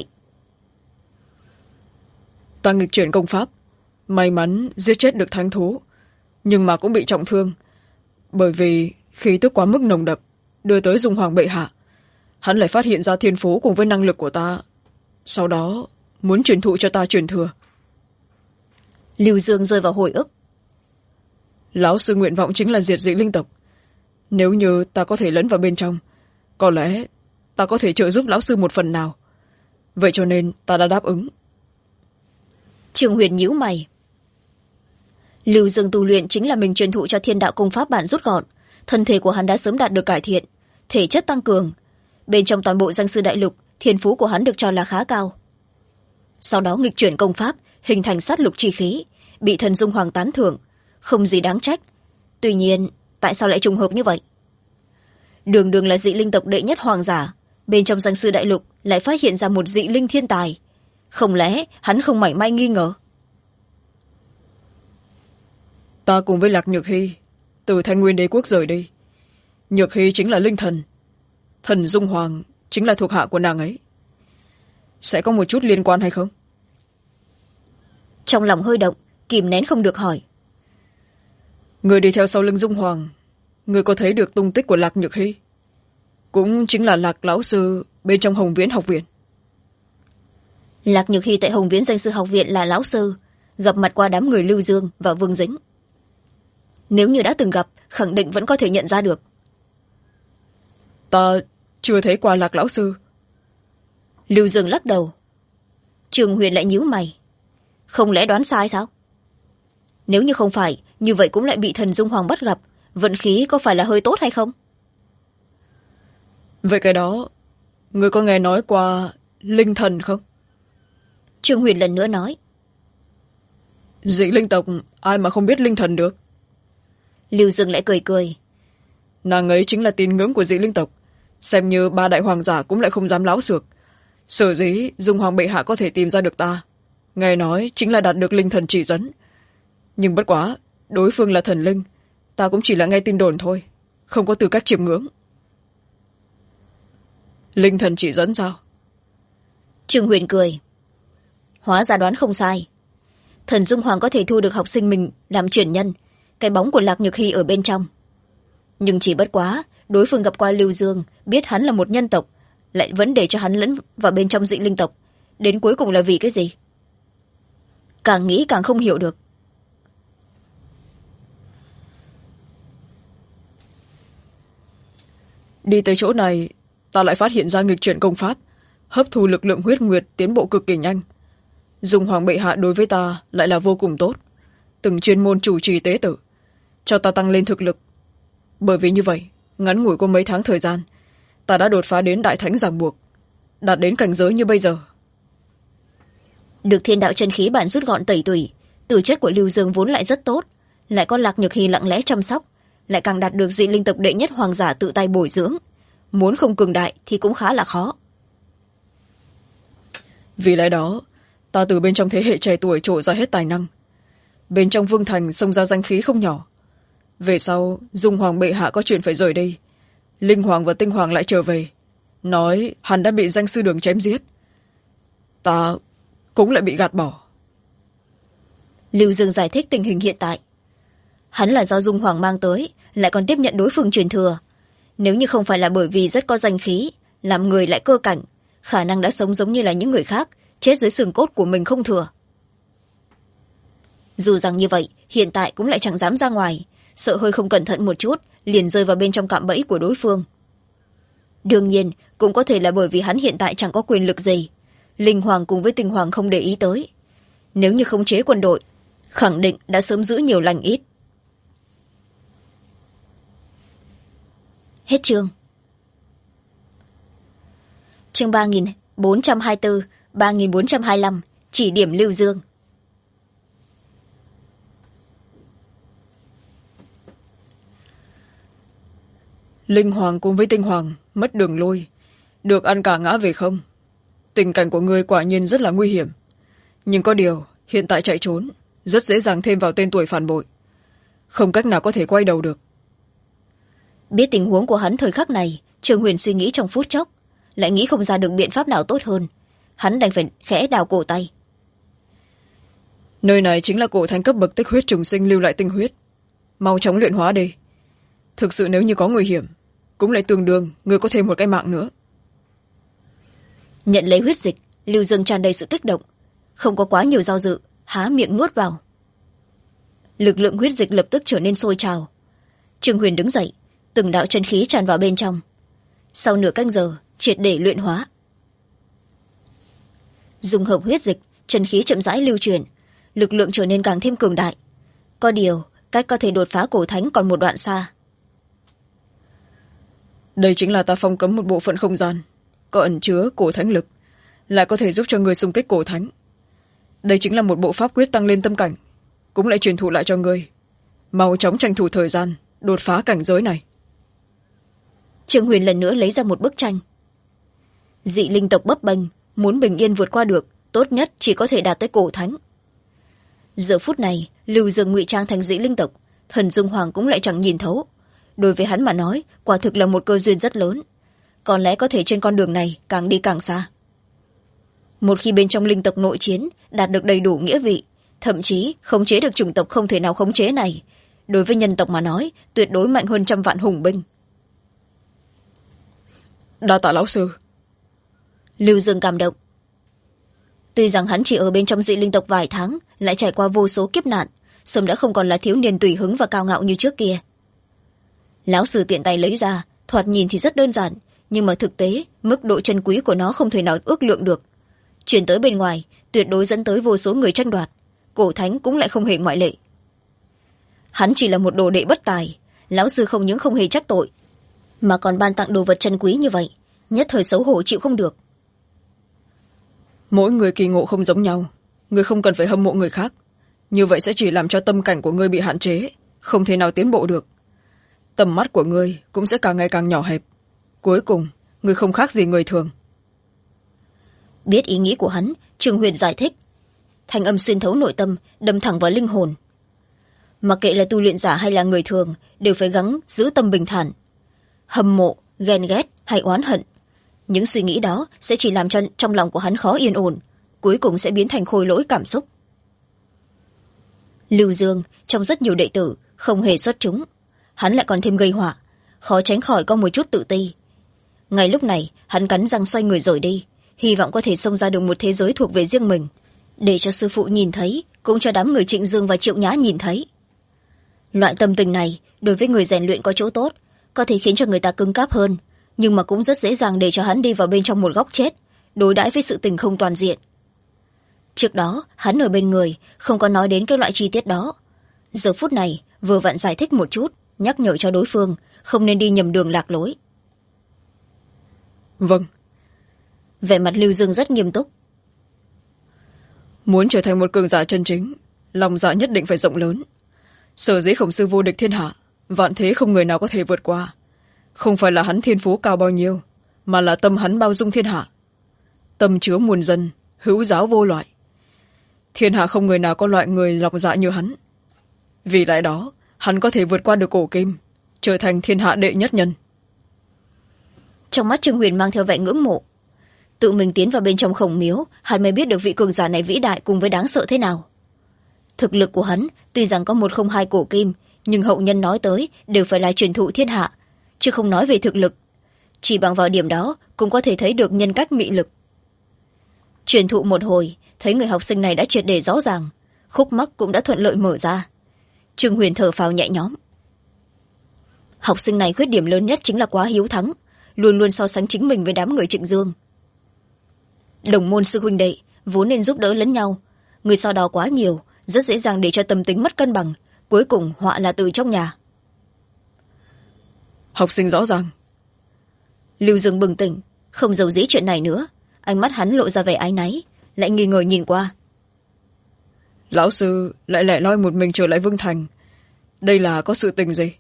Ta nghịch chuyển công pháp, may mắn giết chết được thánh thú, nhưng mà cũng bị trọng thương, bởi vì khí tức quá mức nồng đậm đưa tới Dung Hoàng bệ hạ. Hắn lại phát hiện ra thiên phú cùng với năng lực của ta, sau đó muốn truyền thụ cho ta truyền thừa. Lưu Dương rơi vào hồi ức. Lão sư nguyện vọng chính là diệt dị linh tộc. Nếu như ta có thể lẫn vào bên trong, có lẽ ta có thể trợ giúp lão sư một phần nào. Vậy cho nên ta đã đáp ứng. Trương Huyền nhíu mày. Lưu Dương tu luyện chính là mình truyền thụ cho thiên đạo công pháp bản rút gọn, thân thể của hắn đã sớm đạt được cải thiện, thể chất tăng cường. Bên trong toàn bộ danh sư đại lục, thiên phú của hắn được cho là khá cao. Sau đó nghịch chuyển công pháp, hình thành sát lục chi khí, bị thần Dung Hoàng tán thưởng, không gì đáng trách. Tuy nhiên, tại sao lại trùng hợp như vậy? Đường đường là dị linh tộc đệ nhất hoàng giả, bên trong danh sư đại lục lại phát hiện ra một dị linh thiên tài. Không lẽ hắn không mảy may nghi ngờ? Ta cùng với Lạc Nhược Hy từ Thanh Nguyên đế quốc rời đi. Nhược Hy chính là linh thần, thần Dung Hoàng chính là thuộc hạ của nàng ấy. Sẽ có một chút liên quan hay không? Trong lòng hơi động, kìm nén không được hỏi. Người đi theo sau lưng Dung Hoàng, người có thấy được tung tích của Lạc Nhược Hy? Cũng chính là Lạc lão sư bên trong Hồng Viễn học viện. Lạc Nhược Hy tại Hồng Viễn danh sư học viện là lão sư, gặp mặt qua đám người Lưu Dương và Vương Dĩnh. Nếu như đã từng gặp, khẳng định vẫn có thể nhận ra được. Ta chưa thấy qua Lạc lão sư. Lưu Dương lắc đầu. Trương Huyền lại nhíu mày. Không lẽ đoán sai sao? Nếu như không phải, như vậy cũng lại bị thần Dung Hoàng bắt gặp, vận khí có phải là hơi tốt hay không? Vậy cái đó, người có nghe nói qua linh thần không? Trương Huyền lần nữa nói. Dị linh tộc ai mà không biết linh thần được? Lưu Dương lại cười cười. Nàng ấy chính là tín ngưỡng của dị linh tộc, xem như ba đại hoàng giả cũng lại không dám láo xược. Sở dĩ Dung Hoàng bệ hạ có thể tìm ra được ta, nghe nói chính là đạt được linh thần chỉ dẫn. Nhưng bất quá, đối phương là thần linh, ta cũng chỉ là nghe tin đồn thôi, không có tư cách chiêm ngưỡng. Linh thần chỉ dẫn sao? Trương Huyền cười. Hóa ra đoán không sai. Thần Dung Hoàng có thể thu được học sinh mình làm truyền nhân, cái bóng của Lạc Nhược Hy ở bên trong, nhưng chỉ bất quá đối phương gặp qua Lưu Dương, biết hắn là một nhân tộc, lại vẫn để cho hắn lẫn vào bên trong dị linh tộc, đến cuối cùng là vì cái gì? Càng nghĩ càng không hiểu được. Đi tới chỗ này, ta lại phát hiện ra nghịch chuyển công pháp, hấp thu lực lượng huyết nguyệt tiến bộ cực kỳ nhanh. Dung Hoàng bệ hạ đối với ta lại là vô cùng tốt, từng chuyên môn chủ trì tế tự, cho ta tăng lên thực lực. Bởi vì như vậy, ngắn ngủi có mấy tháng thời gian, ta đã đột phá đến đại thánh ràng buộc, đạt đến cảnh giới như bây giờ. Được thiên đạo chân khí bản rút gọn tẩy tủy, tư chất của Lưu Dương vốn lại rất tốt, lại có Lạc Nhược Hy lặng lẽ chăm sóc, lại càng đạt được dị linh tộc đệ nhất hoàng giả tự tay bồi dưỡng, muốn không cường đại thì cũng khá là khó. Vì lẽ đó, ta từ bên trong thế hệ trẻ tuổi trổ ra hết tài năng, bên trong vương thành xông ra danh khí không nhỏ. Về sau Dung Hoàng bệ hạ có chuyện phải rời đi, Linh Hoàng và Tinh Hoàng lại trở về, nói hắn đã bị danh sư đường chém giết, ta cũng lại bị gạt bỏ. Lưu Dương giải thích tình hình hiện tại. Hắn là do Dung Hoàng mang tới, lại còn tiếp nhận đối phương truyền thừa. Nếu như không phải là bởi vì rất có danh khí, làm người lại cơ cảnh, khả năng đã sống giống như là những người khác, chết dưới xương cốt của mình không thừa. Dù rằng như vậy, hiện tại cũng lại chẳng dám ra ngoài, sợ hơi không cẩn thận một chút, liền rơi vào bên trong cạm bẫy của đối phương. Đương nhiên, cũng có thể là bởi vì hắn hiện tại chẳng có quyền lực gì. Linh Hoàng cùng với Tinh Hoàng không để ý tới. Nếu như khống chế quân đội, khẳng định đã sớm giữ nhiều lành ít. Hết chương. Chương 3424, 3425, chỉ điểm Lưu Dương. Linh Hoàng cùng với Tinh Hoàng mất đường lui, được ăn cả ngã về không. Tình cảnh của ngươi quả nhiên rất là nguy hiểm, nhưng có điều hiện tại chạy trốn rất dễ dàng thêm vào tên tuổi phản bội, không cách nào có thể quay đầu được. Biết tình huống của hắn thời khắc này, Trương Huyền suy nghĩ trong phút chốc, lại nghĩ không ra được biện pháp nào tốt hơn. Hắn đành phải khẽ đào cổ tay. Nơi này chính là cổ thánh cấp bậc tích huyết trùng sinh lưu lại tinh huyết, mau chóng luyện hóa đi. Thực sự nếu như có nguy hiểm, cũng lại tương đương người có thêm một cái mạng nữa. Nhận lấy huyết dịch, Lưu Dương tràn đầy sự kích động, không có quá nhiều do dự, há miệng nuốt vào. Lực lượng huyết dịch lập tức trở nên sôi trào. Trương Huyền đứng dậy, từng đạo chân khí tràn vào bên trong. Sau nửa canh giờ, triệt để luyện hóa. Dùng hợp huyết dịch, chân khí chậm rãi lưu truyền, lực lượng trở nên càng thêm cường đại. Có điều, cách có thể đột phá cổ thánh còn một đoạn xa. Đây chính là ta phong cấm một bộ phận không gian, có ẩn chứa cổ thánh lực, lại có thể giúp cho người xung kích cổ thánh. Đây chính là một bộ pháp quyết tăng lên tâm cảnh, cũng lại truyền thụ lại cho người. Mau chóng tranh thủ thời gian, đột phá cảnh giới này. Trương Huyền lần nữa lấy ra một bức tranh. Dị linh tộc bấp bênh, muốn bình yên vượt qua được, tốt nhất chỉ có thể đạt tới cổ thánh. Giờ phút này, Lưu Dương ngụy trang thành dị linh tộc, thần Dung Hoàng cũng lại chẳng nhìn thấu. Đối với hắn mà nói, quả thực là một cơ duyên rất lớn. Có lẽ có thể trên con đường này càng đi càng xa. Một khi bên trong linh tộc nội chiến đạt được đầy đủ nghĩa vị, thậm chí khống chế được chủng tộc không thể nào khống chế này, đối với nhân tộc mà nói tuyệt đối mạnh hơn 100 vạn hùng binh. Đa tạ lão sư. Lưu Dương cảm động. Tuy rằng hắn chỉ ở bên trong dị linh tộc vài tháng, lại trải qua vô số kiếp nạn, sớm đã không còn là thiếu niên tùy hứng và cao ngạo như trước kia. Lão sư tiện tay lấy ra, thoạt nhìn thì rất đơn giản, nhưng mà thực tế mức độ chân quý của nó không thể nào ước lượng được. Chuyển tới bên ngoài, tuyệt đối dẫn tới vô số người tranh đoạt, cổ thánh cũng lại không hề ngoại lệ. Hắn chỉ là một đồ đệ bất tài, lão sư không những không hề trách tội, mà còn ban tặng đồ vật chân quý như vậy, nhất thời xấu hổ chịu không được. Mỗi người kỳ ngộ không giống nhau, người không cần phải hâm mộ người khác, như vậy sẽ chỉ làm cho tâm cảnh của ngươi bị hạn chế, không thể nào tiến bộ được. Tầm mắt của ngươi cũng sẽ càng ngày càng nhỏ hẹp, cuối cùng ngươi không khác gì người thường. Biết ý nghĩ của hắn, Trương Huyền giải thích, thanh âm xuyên thấu nội tâm, đâm thẳng vào linh hồn. Mặc kệ là tu luyện giả hay là người thường, đều phải gắng giữ tâm bình thản. Hâm mộ, ghen ghét hay oán hận, những suy nghĩ đó sẽ chỉ làm cho trong lòng của hắn khó yên ổn, cuối cùng sẽ biến thành khôi lỗi cảm xúc. Lưu Dương trong rất nhiều đệ tử không hề xuất chúng, hắn lại còn thêm gây họa, khó tránh khỏi có một chút tự ti. Ngay lúc này hắn cắn răng xoay người rồi đi, hy vọng có thể xông ra được một thế giới thuộc về riêng mình, để cho sư phụ nhìn thấy, cũng cho đám người Trịnh Dương và Triệu Nhã nhìn thấy. Loại tâm tình này đối với người rèn luyện có chỗ tốt, có thể khiến cho người ta cứng cáp hơn, nhưng mà cũng rất dễ dàng để cho hắn đi vào bên trong một góc chết, đối đãi với sự tình không toàn diện. Trước đó hắn ở bên người không có nói đến cái loại chi tiết đó, giờ phút này vừa vặn giải thích một chút, nhắc nhở cho đối phương không nên đi nhầm đường lạc lối. Vâng. Vẻ mặt Lưu Dương rất nghiêm túc. Muốn trở thành một cường giả chân chính, lòng dạ nhất định phải rộng lớn. Sở dĩ Khổng Sư vô địch thiên hạ, vạn thế không người nào có thể vượt qua. Không phải là hắn thiên phú cao bao nhiêu, mà là tâm hắn bao dung thiên hạ. Tâm chứa muôn dân, hữu giáo vô loại. Thiên hạ không người nào có loại người lòng dạ như hắn. Vì lẽ đó hắn có thể vượt qua được cổ kim, trở thành thiên hạ đệ nhất nhân. Trong mắt Trương Huyền mang theo vẻ ngưỡng mộ. Tự mình tiến vào bên trong Khổng miếu, hắn mới biết được vị cường giả này vĩ đại cùng với đáng sợ thế nào. Thực lực của hắn tuy rằng có 102 cổ kim, nhưng hậu nhân nói tới đều phải là truyền thụ thiên hạ, chứ không nói về thực lực. Chỉ bằng vào điểm đó cũng có thể thấy được nhân cách mị lực. Truyền thụ một hồi, thấy người học sinh này đã triệt để rõ ràng, khúc mắc cũng đã thuận lợi mở ra. Trương Huyền thở phào nhẹ nhõm. Học sinh này khuyết điểm lớn nhất chính là quá hiếu thắng, luôn luôn so sánh chính mình với đám người Trịnh Dương. Đồng môn sư huynh đệ vốn nên giúp đỡ lẫn nhau, người so đo quá nhiều rất dễ dàng để cho tâm tính mất cân bằng, cuối cùng họa là từ trong nhà. Học sinh rõ ràng. Lưu Dương bừng tỉnh, không giấu giếm chuyện này nữa, ánh mắt hắn lộ ra vẻ áy náy, lại nghi ngờ nhìn qua. Lão sư lại lẻ loi một mình trở lại Vương Thành, đây là có sự tình gì?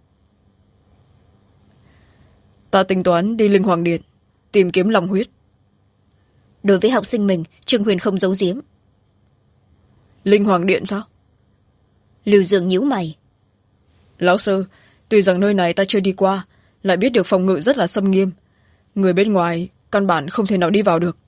Ta tính toán đi Linh Hoàng Điện tìm kiếm lòng huyết. Đối với học sinh mình, Trương Huyền không giấu giếm. Linh Hoàng Điện sao? Lưu Dương nhíu mày. Lão sư, tuy rằng nơi này ta chưa đi qua, lại biết được phòng ngự rất là xâm nghiêm, người bên ngoài căn bản không thể nào đi vào được.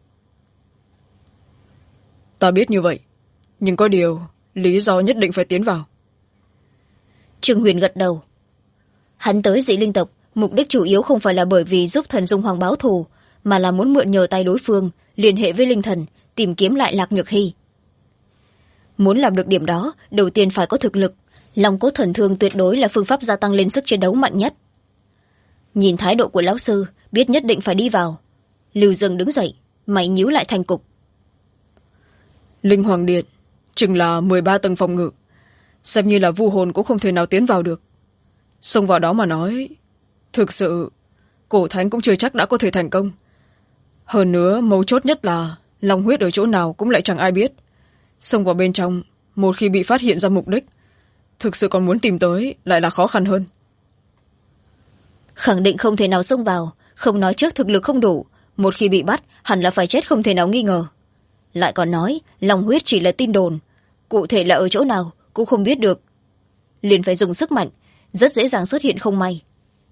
Ta biết như vậy, nhưng có điều lý do nhất định phải tiến vào. Trương Huyền gật đầu. Hắn tới Dị Linh tộc mục đích chủ yếu không phải là bởi vì giúp thần Dung Hoàng báo thù, mà là muốn mượn nhờ tay đối phương liên hệ với linh thần, tìm kiếm lại Lạc Nhược Hy. Muốn làm được điểm đó, đầu tiên phải có thực lực. Long cốt thần thương tuyệt đối là phương pháp gia tăng lên sức chiến đấu mạnh nhất. Nhìn thái độ của lão sư, biết nhất định phải đi vào. Lưu Dương đứng dậy, mày nhíu lại thành cục. Linh Hoàng Điện chừng là 13 tầng phòng ngự, xem như là vu hồn cũng không thể nào tiến vào được. Xông vào đó mà nói, thực sự cổ thánh cũng chưa chắc đã có thể thành công. Hơn nữa mấu chốt nhất là long huyết ở chỗ nào cũng lại chẳng ai biết. Xông vào bên trong, một khi bị phát hiện ra mục đích, thực sự còn muốn tìm tới lại là khó khăn hơn. Khẳng định không thể nào xông vào, không nói trước thực lực không đủ, một khi bị bắt hẳn là phải chết không thể nào nghi ngờ. Lại còn nói long huyết chỉ là tin đồn, cụ thể là ở chỗ nào cũng không biết được, liền phải dùng sức mạnh, rất dễ dàng xuất hiện không may.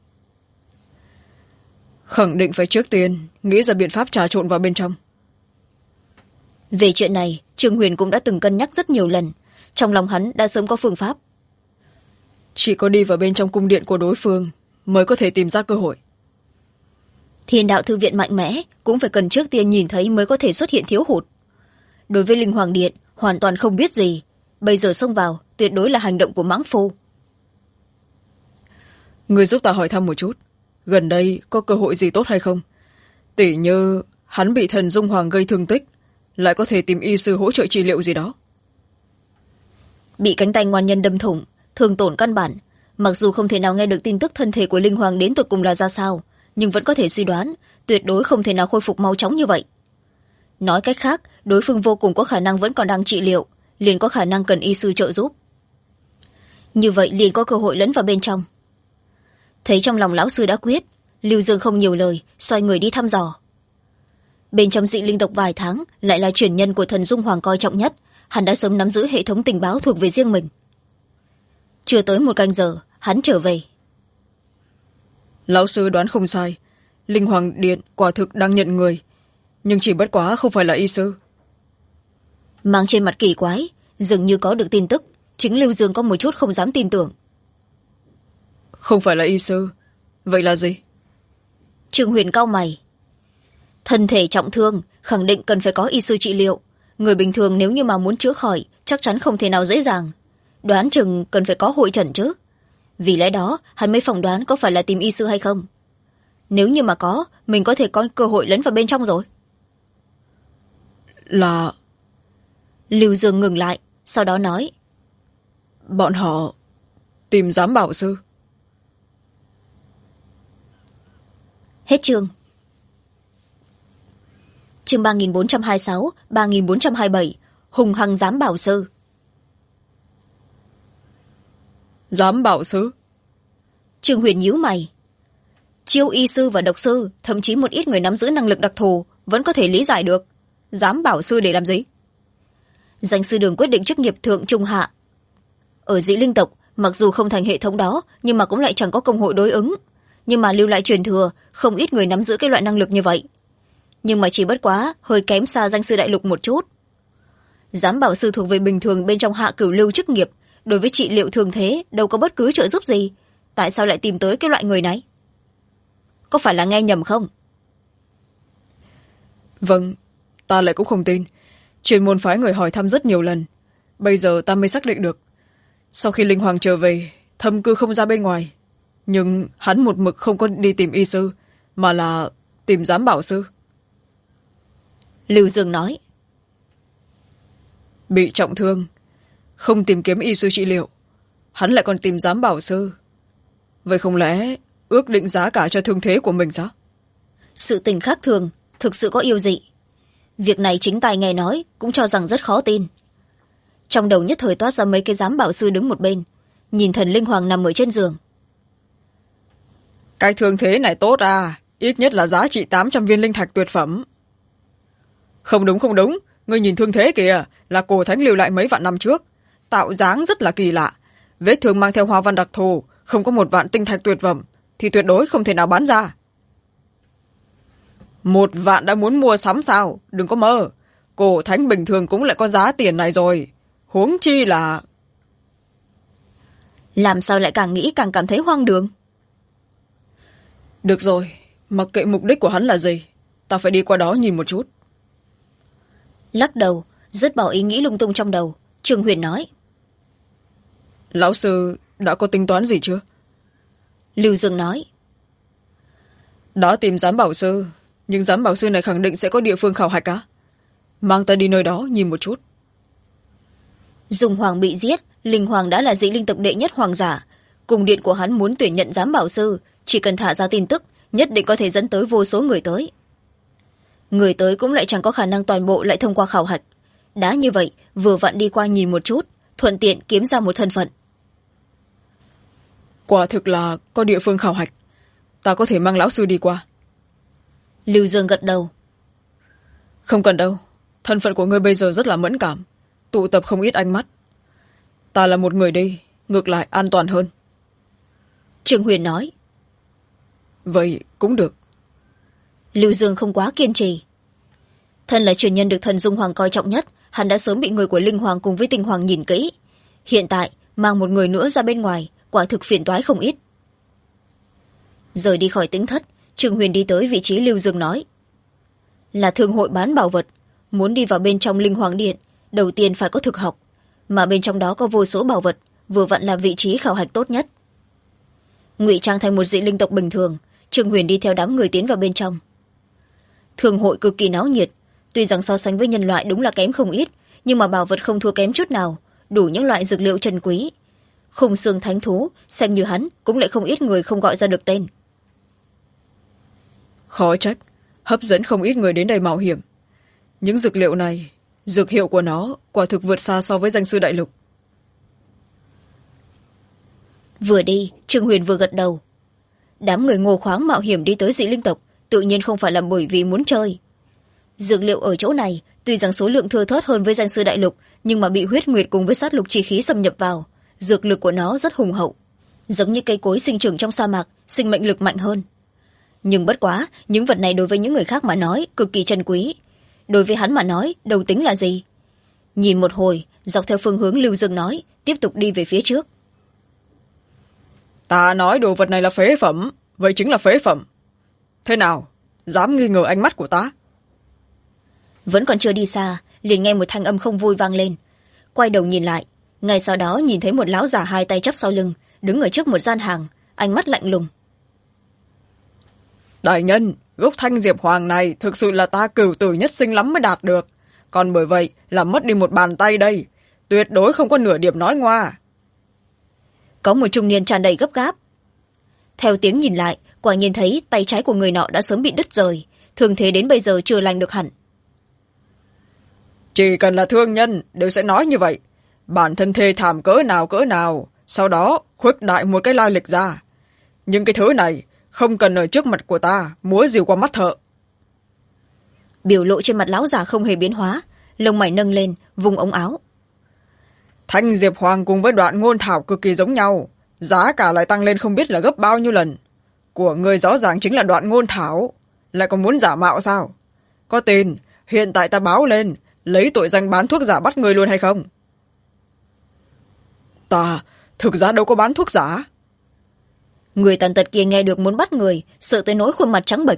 Khẳng định phải trước tiên nghĩ ra biện pháp trà trộn vào bên trong. Về chuyện này Trương Huyền cũng đã từng cân nhắc rất nhiều lần, trong lòng hắn đã sớm có phương pháp. Chỉ có đi vào bên trong cung điện của đối phương mới có thể tìm ra cơ hội. Thiên đạo thư viện mạnh mẽ cũng phải cần trước tiên nhìn thấy mới có thể xuất hiện thiếu hụt. Đối với Linh Hoàng Điện hoàn toàn không biết gì, bây giờ xông vào tuyệt đối là hành động của mãng phu. Người giúp ta hỏi thăm một chút, gần đây có cơ hội gì tốt hay không? Tỉ như hắn bị thần Dung Hoàng gây thương tích, lại có thể tìm y sư hỗ trợ trị liệu gì đó. Bị cánh tay ngoan nhân đâm thủng, thương tổn căn bản, mặc dù không thể nào nghe được tin tức thân thể của Linh Hoàng đến tột cùng là ra sao, nhưng vẫn có thể suy đoán tuyệt đối không thể nào khôi phục mau chóng như vậy. Nói cách khác, đối phương vô cùng có khả năng vẫn còn đang trị liệu, liền có khả năng cần y sư trợ giúp. Như vậy liền có cơ hội lẫn vào bên trong. Thấy trong lòng lão sư đã quyết, Lưu Dương không nhiều lời, xoay người đi thăm dò. Bên trong Dị Linh tộc vài tháng lại là truyền nhân của thần Dung Hoàng coi trọng nhất, hắn đã sớm nắm giữ hệ thống tình báo thuộc về riêng mình. Chưa tới một canh giờ hắn trở về. Lão sư đoán không sai, Linh Hoàng Điện quả thực đang nhận người, nhưng chỉ bất quá không phải là y sư. Mang trên mặt kỳ quái, dường như có được tin tức, chính Lưu Dương có một chút không dám tin tưởng. Không phải là y sư, vậy là gì? Trương Huyền cau mày. Thân thể trọng thương khẳng định cần phải có y sư trị liệu. Người bình thường nếu như mà muốn chữa khỏi chắc chắn không thể nào dễ dàng. Đoán chừng cần phải có hội chẩn chứ. Vì lẽ đó hắn mới phỏng đoán có phải là tìm y sư hay không. Nếu như mà có, mình có thể có cơ hội lấn vào bên trong rồi. Là... Lưu Dương ngừng lại, sau đó nói. bọn họ tìm giám bảo sư. Hết chương. Chương 3426, 3427, hùng hăng giám bảo sư. Giám bảo sư? Trương Huyền nhíu mày. Chiêu y sư và độc sư, thậm chí một ít người nắm giữ năng lực đặc thù vẫn có thể lý giải được. Giám bảo sư để làm gì? Danh sư đường quyết định chức nghiệp thượng trung hạ. Ở Dị Linh tộc, mặc dù không thành hệ thống đó, nhưng mà cũng lại chẳng có công hội đối ứng. Nhưng mà lưu lại truyền thừa, không ít người nắm giữ cái loại năng lực như vậy. Nhưng mà chỉ bất quá, hơi kém xa danh sư đại lục một chút. Giám bảo sư thuộc về bình thường bên trong hạ cửu lưu chức nghiệp, đối với trị liệu thường thế đâu có bất cứ trợ giúp gì. Tại sao lại tìm tới cái loại người này? Có phải là nghe nhầm không? Vâng, ta lại cũng không tin. Chuyên môn phái người hỏi thăm rất nhiều lần. Bây giờ ta mới xác định được. Sau khi Linh Hoàng trở về, thâm cư không ra bên ngoài. Nhưng hắn một mực không có đi tìm y sư, mà là tìm giám bảo sư. Lưu Dương nói. Bị trọng thương, không tìm kiếm y sư trị liệu, hắn lại còn tìm giám bảo sư. Vậy không lẽ ước định giá cả cho thương thế của mình sao? Sự tình khác thường, thực sự có yêu dị. Việc này chính tài nghe nói cũng cho rằng rất khó tin. Trong đầu nhất thời toát ra mấy cái giám bảo sư đứng một bên, nhìn thần Linh Hoàng nằm ở trên giường. Cái thương thế này tốt à, ít nhất là giá trị 800 viên linh thạch tuyệt phẩm. Không đúng không đúng, ngươi nhìn thương thế kìa, là cổ thánh lưu lại mấy vạn năm trước. Tạo dáng rất là kỳ lạ, vết thương mang theo hoa văn đặc thù, không có 1 vạn tinh thạch tuyệt phẩm thì tuyệt đối không thể nào bán ra. 1 vạn đã muốn mua sắm sao? Đừng có mơ. Cổ thánh bình thường cũng lại có giá tiền này rồi. Huống chi là... Làm sao lại càng nghĩ càng cảm thấy hoang đường. Được rồi, mặc kệ mục đích của hắn là gì, ta phải đi qua đó nhìn một chút. Lắc đầu, dứt bỏ ý nghĩ lung tung trong đầu, Trương Huyền nói. Lão sư đã có tính toán gì chưa? Lưu Dương nói. Đã tìm giám bảo sư, nhưng giám bảo sư này khẳng định sẽ có địa phương khảo hạch á. Mang ta đi nơi đó nhìn một chút. Dung Hoàng bị giết, Linh Hoàng đã là Dị Linh tộc đệ nhất hoàng giả. Cung điện của hắn muốn tuyển nhận giám bảo sư, chỉ cần thả ra tin tức, nhất định có thể dẫn tới vô số người tới. Người tới cũng lại chẳng có khả năng toàn bộ lại thông qua khảo hạch. Đã như vậy, vừa vặn đi qua nhìn một chút, thuận tiện kiếm ra một thân phận. Quả thực là có địa phương khảo hạch. Ta có thể mang lão sư đi qua. Lưu Dương gật đầu. Không cần đâu. Thân phận của ngươi bây giờ rất là mẫn cảm. Tụ tập không ít ánh mắt. Ta là một người đi, ngược lại an toàn hơn. Trương Huyền nói. Vậy cũng được. Lưu Dương không quá kiên trì. Thân là truyền nhân được thần Dung Hoàng coi trọng nhất, hắn đã sớm bị người của Linh Hoàng cùng với Tinh Hoàng nhìn kỹ. Hiện tại, mang một người nữa ra bên ngoài, quả thực phiền toái không ít. Rời đi khỏi Tĩnh Thất, Trương Huyền đi tới vị trí Lưu Dương nói. Là thương hội bán bảo vật, muốn đi vào bên trong Linh Hoàng Điện, đầu tiên phải có thực học, mà bên trong đó có vô số bảo vật, vừa vặn là vị trí khảo hạch tốt nhất. Ngụy trang thành một dị linh tộc bình thường, Trương Huyền đi theo đám người tiến vào bên trong. Thương hội cực kỳ náo nhiệt, tuy rằng so sánh với nhân loại đúng là kém không ít, nhưng mà bảo vật không thua kém chút nào, đủ những loại dược liệu trân quý. Khung xương thánh thú, xem như hắn cũng lại không ít người không gọi ra được tên. Khó trách, hấp dẫn không ít người đến đây mạo hiểm. Những dược liệu này, dược hiệu của nó quả thực vượt xa so với danh sư đại lục. Vừa đi, Trương Huyền vừa gật đầu. Đám người ngô khoáng mạo hiểm đi tới dị linh tộc, tự nhiên không phải là bởi vì muốn chơi. Dược liệu ở chỗ này, tuy rằng số lượng thưa thớt hơn với danh sư đại lục, nhưng mà bị huyết nguyệt cùng với sát lục chi khí xâm nhập vào, dược lực của nó rất hùng hậu. Giống như cây cối sinh trưởng trong sa mạc, sinh mệnh lực mạnh hơn. Nhưng bất quá, những vật này đối với những người khác mà nói cực kỳ trân quý. Đối với hắn mà nói, đâu tính là gì. Nhìn một hồi, dọc theo phương hướng Lưu Dương nói, tiếp tục đi về phía trước. Ta nói đồ vật này là phế phẩm, vậy chính là phế phẩm. Thế nào, dám nghi ngờ ánh mắt của ta? Vẫn còn chưa đi xa, liền nghe một thanh âm không vui vang lên. Quay đầu nhìn lại, ngay sau đó nhìn thấy một lão già hai tay chắp sau lưng, đứng ở trước một gian hàng, ánh mắt lạnh lùng. Đại nhân, gốc thanh diệp hoàng này thực sự là ta cửu tử nhất sinh lắm mới đạt được. Còn bởi vậy là mất đi một bàn tay đây. Tuyệt đối không có nửa điểm nói ngoa. Có một trung niên tràn đầy gấp gáp. Theo tiếng nhìn lại, quả nhiên thấy tay trái của người nọ đã sớm bị đứt rời, thương thế đến bây giờ chưa lành được hẳn. Chỉ cần là thương nhân đều sẽ nói như vậy. Bản thân thê thảm cỡ nào, sau đó khuếch đại một cái lai lịch ra. Nhưng cái thứ này không cần ở trước mặt của ta múa rìu qua mắt thợ. Biểu lộ trên mặt lão già không hề biến hóa, lông mày nâng lên, vùng ống áo. Thanh diệp hoàng cùng với đoạn ngôn thảo cực kỳ giống nhau, giá cả lại tăng lên không biết là gấp bao nhiêu lần. Của người rõ ràng chính là đoạn ngôn thảo, lại còn muốn giả mạo sao? Có tin hiện tại ta báo lên, lấy tội danh bán thuốc giả bắt người luôn hay không? Ta thực ra đâu có bán thuốc giả. Người tàn tật kia nghe được muốn bắt người, sợ tới nỗi khuôn mặt trắng bệch.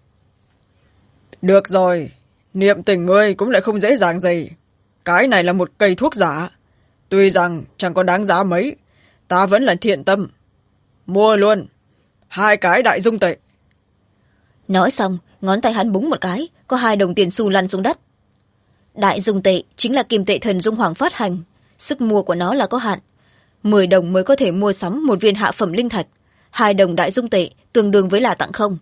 Được rồi, niệm tình ngươi cũng lại không dễ dàng gì. Cái này là một cây thuốc giả, tuy rằng chẳng có đáng giá mấy, ta vẫn là thiện tâm. Mua luôn 2 cái đại dung tệ. Nói xong, ngón tay hắn búng một cái, có 2 đồng tiền xu lăn xuống đất. Đại dung tệ chính là kim tệ thần dung hoàng phát hành, sức mua của nó là có hạn. 10 đồng mới có thể mua sắm một viên hạ phẩm linh thạch. 2 đồng đại dung tệ tương đương với là tặng không.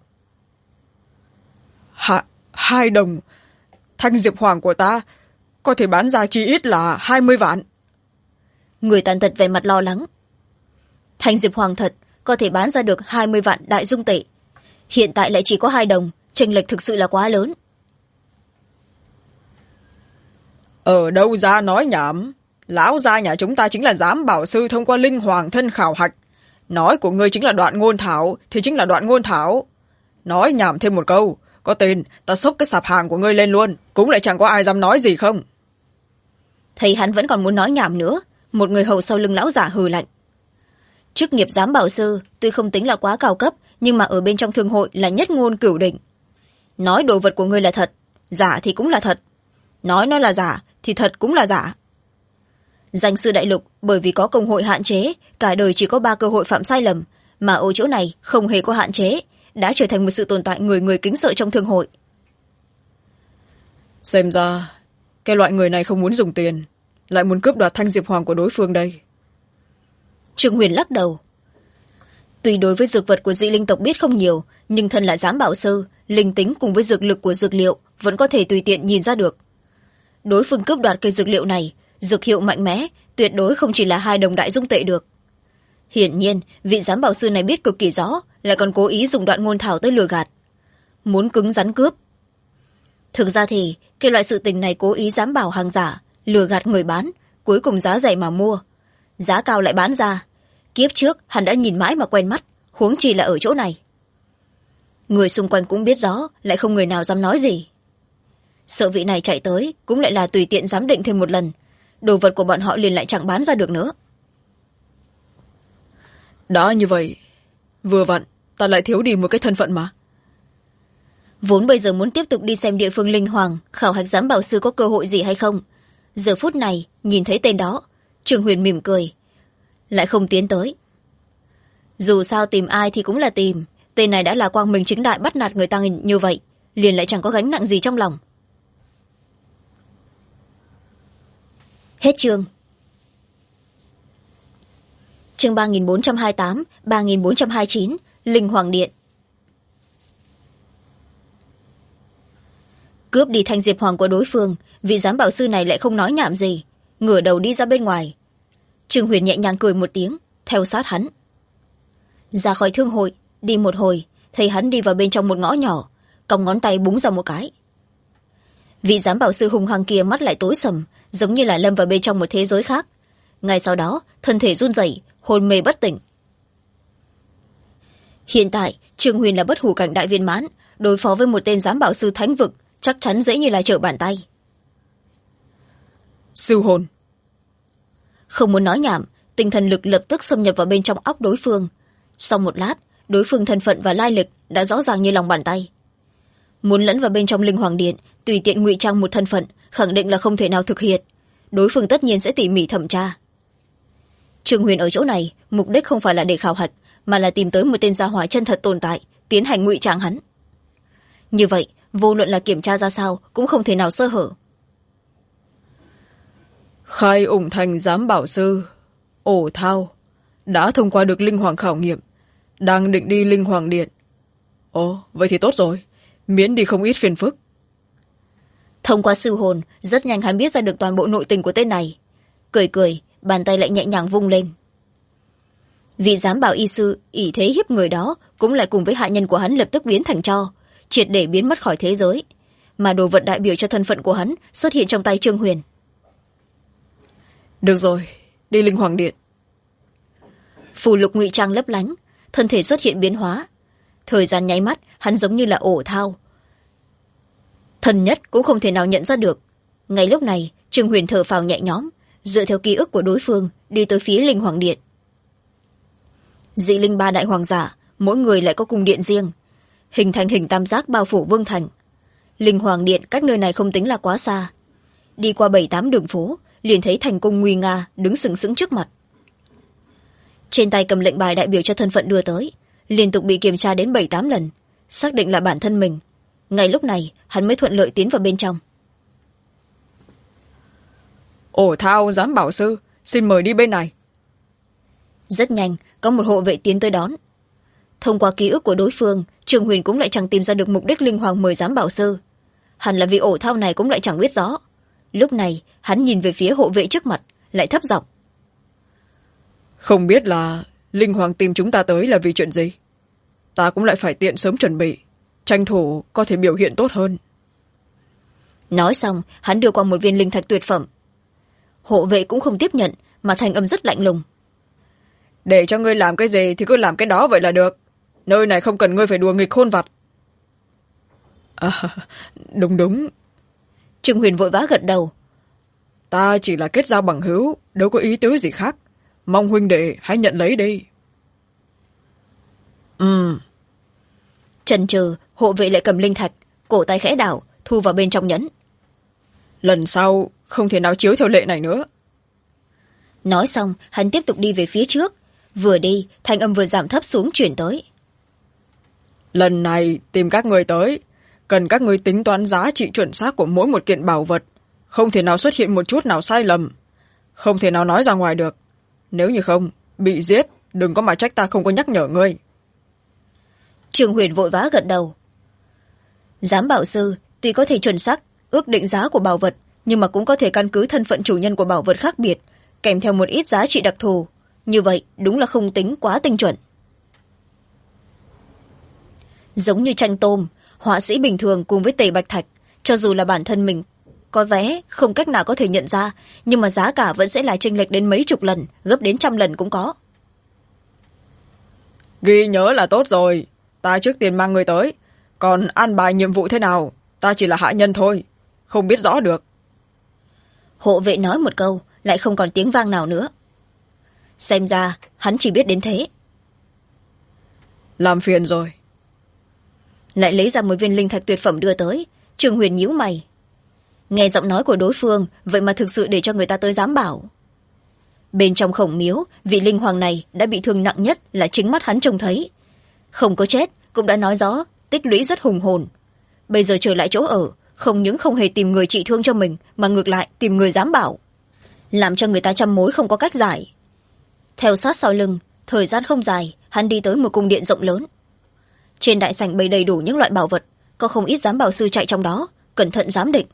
2 đồng? Thanh diệp hoàng của ta có thể bán ra chi ít là 20 vạn. Người tàn tật vẻ mặt lo lắng. Thanh diệp hoàng thật có thể bán ra được 20 vạn đại dung tệ. Hiện tại lại chỉ có 2 đồng, chênh lệch thực sự là quá lớn. Ở đâu ra nói nhảm. Lão gia nhà chúng ta chính là giám bảo sư thông qua linh hoàng thân khảo hạch. Nói của ngươi chính là đoạn ngôn thảo thì chính là đoạn ngôn thảo. Nói nhảm thêm một câu, có tin ta xốc cái sạp hàng của ngươi lên luôn, cũng lại chẳng có ai dám nói gì không. Thấy hắn vẫn còn muốn nói nhảm nữa, một người hầu sau lưng lão giả hừ lạnh. Chức nghiệp giám bảo sư tuy không tính là quá cao cấp, nhưng mà ở bên trong thương hội là nhất ngôn cửu đỉnh. Nói đồ vật của ngươi là thật, giả thì cũng là thật. Nói nó là giả thì thật cũng là giả. Danh sư đại lục bởi vì có công hội hạn chế, cả đời chỉ có 3 cơ hội phạm sai lầm, mà ở chỗ này không hề có hạn chế, đã trở thành một sự tồn tại người người kính sợ trong thương hội. Xem ra cái loại người này không muốn dùng tiền, lại muốn cướp đoạt thanh diệp hoàng của đối phương đây. Trương Huyền lắc đầu. Tuy đối với dược vật của dị linh tộc biết không nhiều, nhưng thân là giám bảo sư, linh tính cùng với dược lực của dược liệu vẫn có thể tùy tiện nhìn ra được. Đối phương cướp đoạt cây dược liệu này, dược hiệu mạnh mẽ, tuyệt đối không chỉ là 2 đồng đại dung tệ được. Hiển nhiên, vị giám bảo sư này biết cực kỳ rõ, lại còn cố ý dùng đoạn ngôn thảo tới lừa gạt. Muốn cứng rắn cướp. Thực ra thì, cái loại sự tình này cố ý giám bảo hàng giả, lừa gạt người bán, cuối cùng giá rẻ mà mua. Giá cao lại bán ra. Kiếp trước, hắn đã nhìn mãi mà quen mắt, huống chi là ở chỗ này. Người xung quanh cũng biết rõ, lại không người nào dám nói gì. Sợ vị này chạy tới, cũng lại là tùy tiện giám định thêm một lần. Đồ vật của bọn họ liền lại chẳng bán ra được nữa. Đã như vậy, vừa vặn, ta lại thiếu đi một cái thân phận mà. Vốn bây giờ muốn tiếp tục đi xem địa phương linh hoàng, khảo hạch giám bảo sư có cơ hội gì hay không. Giờ phút này, nhìn thấy tên đó, Trương Huyền mỉm cười. Lại không tiến tới. Dù sao tìm ai thì cũng là tìm. Tên này đã là quang minh chính đại bắt nạt người ta như vậy, liền lại chẳng có gánh nặng gì trong lòng. Hết chương. Chương 3428, 3429, Linh Hoàng Điện. Cướp đi thanh diệp hoàng của đối phương, vị giám bảo sư này lại không nói nhảm gì, ngửa đầu đi ra bên ngoài. Trương Huyền nhẹ nhàng cười một tiếng, theo sát hắn. Ra khỏi thương hội, đi một hồi, thấy hắn đi vào bên trong một ngõ nhỏ, cong ngón tay búng ra một cái. Vị giám bảo sư hung hăng kia mắt lại tối sầm, giống như là lâm vào bên trong một thế giới khác. Ngay sau đó, thân thể run rẩy, hôn mê bất tỉnh. Hiện tại, Trương Huyền là bất hủ cảnh đại viên mãn, đối phó với một tên giám bảo sư thánh vực, chắc chắn dễ như là trở bàn tay. Siêu hồn. Không muốn nói nhảm, tinh thần lực lập tức xâm nhập vào bên trong óc đối phương. Sau một lát, đối phương thân phận và lai lịch đã rõ ràng như lòng bàn tay. Muốn lẫn vào bên trong linh hoàng điện tùy tiện ngụy trang một thân phận khẳng định là không thể nào thực hiện. Đối phương tất nhiên sẽ tỉ mỉ thẩm tra. Trương Huyền ở chỗ này mục đích không phải là để khảo hạch, mà là tìm tới một tên gia hỏa chân thật tồn tại, tiến hành ngụy trang hắn. Như vậy vô luận là kiểm tra ra sao cũng không thể nào sơ hở. Khai ủng thành giám bảo sư Ổ Thao đã thông qua được linh hoàng khảo nghiệm, đang định đi linh hoàng điện. Ồ, vậy thì tốt rồi, miễn đi không ít phiền phức. Thông qua sư hồn, rất nhanh hắn biết ra được toàn bộ nội tình của tên này. Cười cười, bàn tay lại nhẹ nhàng vung lên. Vị giám bảo y sư ỷ thế hiếp người đó cũng lại cùng với hạ nhân của hắn lập tức biến thành tro, triệt để biến mất khỏi thế giới, mà đồ vật đại biểu cho thân phận của hắn xuất hiện trong tay Trương Huyền. Được rồi, đi linh hoàng điện. Phù lục ngụy trang lấp lánh, thân thể xuất hiện biến hóa. Thời gian nháy mắt, hắn giống như là Ổ Thao. Thần nhất cũng không thể nào nhận ra được. Ngay lúc này, Trương Huyền thở phào nhẹ nhõm, dựa theo ký ức của đối phương đi tới phía linh hoàng điện. Dị linh ba đại hoàng giả, mỗi người lại có cung điện riêng, hình thành hình tam giác bao phủ vương thành. Linh hoàng điện cách nơi này không tính là quá xa. Đi qua 7-8 đường phố, liền thấy thành cung nguy nga đứng sừng sững trước mặt. Trên tay cầm lệnh bài đại biểu cho thân phận đưa tới, liên tục bị kiểm tra đến 7-8 lần, xác định là bản thân mình. Ngay lúc này hắn mới thuận lợi tiến vào bên trong. Ổ Thao giám bảo sư, xin mời đi bên này. Rất nhanh có một hộ vệ tiến tới đón. Thông qua ký ức của đối phương, Trương Huyền cũng lại chẳng tìm ra được mục đích linh hoàng mời giám bảo sư. Hẳn là vì Ổ Thao này cũng lại chẳng biết rõ. Lúc này hắn nhìn về phía hộ vệ trước mặt, lại thấp giọng. Không biết là linh hoàng tìm chúng ta tới là vì chuyện gì? Ta cũng lại phải tiện sớm chuẩn bị, tranh thủ có thể biểu hiện tốt hơn. Nói xong hắn đưa qua một viên linh thạch tuyệt phẩm. Hộ vệ cũng không tiếp nhận, mà thành âm rất lạnh lùng. Để cho ngươi làm cái gì thì cứ làm cái đó vậy là được. Nơi này không cần ngươi phải đùa nghịch khôn vặt. À, đúng đúng. Trương Huyền vội vã gật đầu. Ta chỉ là kết giao bằng hữu, đâu có ý tứ gì khác. Mong huynh đệ hãy nhận lấy đi. Chần chừ, hộ vệ lại cầm linh thạch, cổ tay khẽ đảo, thu vào bên trong nhẫn. Lần sau không thể nào chiếu theo lệ này nữa. Nói xong hắn tiếp tục đi về phía trước. Vừa đi thanh âm vừa giảm thấp xuống chuyển tới. Lần này tìm các người tới, cần các người tính toán giá trị chuẩn xác của mỗi một kiện bảo vật, không thể nào xuất hiện một chút nào sai lầm, không thể nào nói ra ngoài được. Nếu như không bị giết, đừng có mà trách ta không có nhắc nhở ngươi. Trương Huyền vội vã gật đầu. Giám bảo sư tuy có thể chuẩn xác ước định giá của bảo vật, nhưng mà cũng có thể căn cứ thân phận chủ nhân của bảo vật khác biệt, kèm theo một ít giá trị đặc thù. Như vậy đúng là không tính quá tinh chuẩn. Giống như tranh tôm, họa sĩ bình thường cùng với tẩy bạch thạch, cho dù là bản thân mình có vé không cách nào có thể nhận ra, nhưng mà giá cả vẫn sẽ là chênh lệch đến mấy chục lần, gấp đến 100 lần cũng có. Ghi nhớ là tốt rồi, ta trước tiên mang người tới, còn an bài nhiệm vụ thế nào, ta chỉ là hạ nhân thôi, không biết rõ được. Hộ vệ nói một câu, lại không còn tiếng vang nào nữa. Xem ra hắn chỉ biết đến thế. Làm phiền rồi. Lại lấy ra một viên linh thạch tuyệt phẩm đưa tới. Trương Huyền nhíu mày. Nghe giọng nói của đối phương, vậy mà thực sự để cho người ta tới giám bảo. Bên trong khổng miếu, vị linh hoàng này đã bị thương nặng nhất là chính mắt hắn trông thấy. Không có chết cũng đã nói rõ tích lũy rất hùng hồn. Bây giờ trở lại chỗ ở, không những không hề tìm người trị thương cho mình, mà ngược lại tìm người giám bảo, làm cho người ta trăm mối không có cách giải. Theo sát sau lưng, thời gian không dài, hắn đi tới một cung điện rộng lớn. Trên đại sảnh bày đầy đủ những loại bảo vật, có không ít giám bảo sư chạy trong đó, cẩn thận giám định.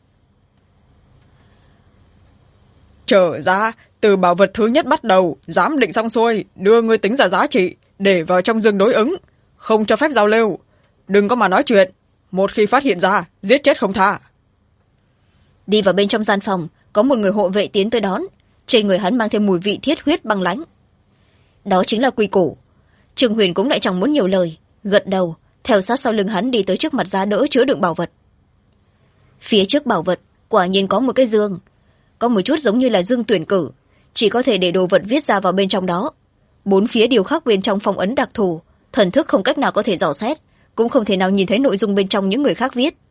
Trở ra, từ bảo vật thứ nhất bắt đầu, giám định xong xuôi, đưa ngươi tính ra giá trị, để vào trong dương đối ứng, không cho phép giao lưu. Đừng có mà nói chuyện, một khi phát hiện ra, giết chết không tha. Đi vào bên trong gian phòng, có một người hộ vệ tiến tới đón. Trên người hắn mang thêm mùi vị thiết huyết băng lãnh. Đó chính là quy củ. Trương Huyền cũng lại chẳng muốn nhiều lời, gật đầu, theo sát sau lưng hắn đi tới trước mặt giá đỡ chứa đựng bảo vật. Phía trước bảo vật quả nhiên có một cái dương, có một chút giống như là dương tuyển cử, chỉ có thể để đồ vật viết ra vào bên trong đó. 4 phía điều khắc bên trong phong ấn đặc thù, thần thức không cách nào có thể dò xét, cũng không thể nào nhìn thấy nội dung bên trong những người khác viết.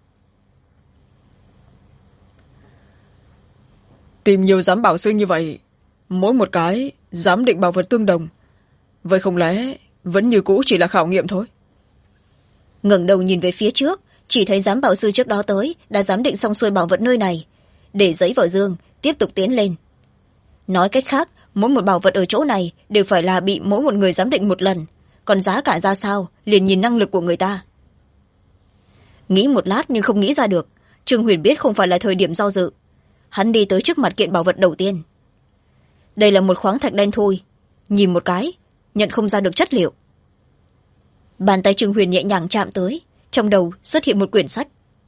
Tìm nhiều giám bảo sư như vậy, mỗi một cái giám định bảo vật tương đồng, vậy không lẽ vẫn như cũ chỉ là khảo nghiệm thôi? Ngẩng đầu nhìn về phía trước, chỉ thấy giám bảo sư trước đó tới đã giám định xong xuôi bảo vật nơi này, để giấy vào dương, tiếp tục tiến lên. Nói cách khác, mỗi một bảo vật ở chỗ này đều phải là bị mỗi một người giám định một lần, còn giá cả ra sao liền nhìn năng lực của người ta. Nghĩ một lát nhưng không nghĩ ra được, Trương Huyền biết không phải là thời điểm do dự. Hắn đi tới trước mặt kiện bảo vật đầu tiên. Đây là một khoáng thạch đen thui, nhìn một cái nhận không ra được chất liệu. Bàn tay Trương Huyền nhẹ nhàng chạm tới, trong đầu xuất hiện một quyển sách.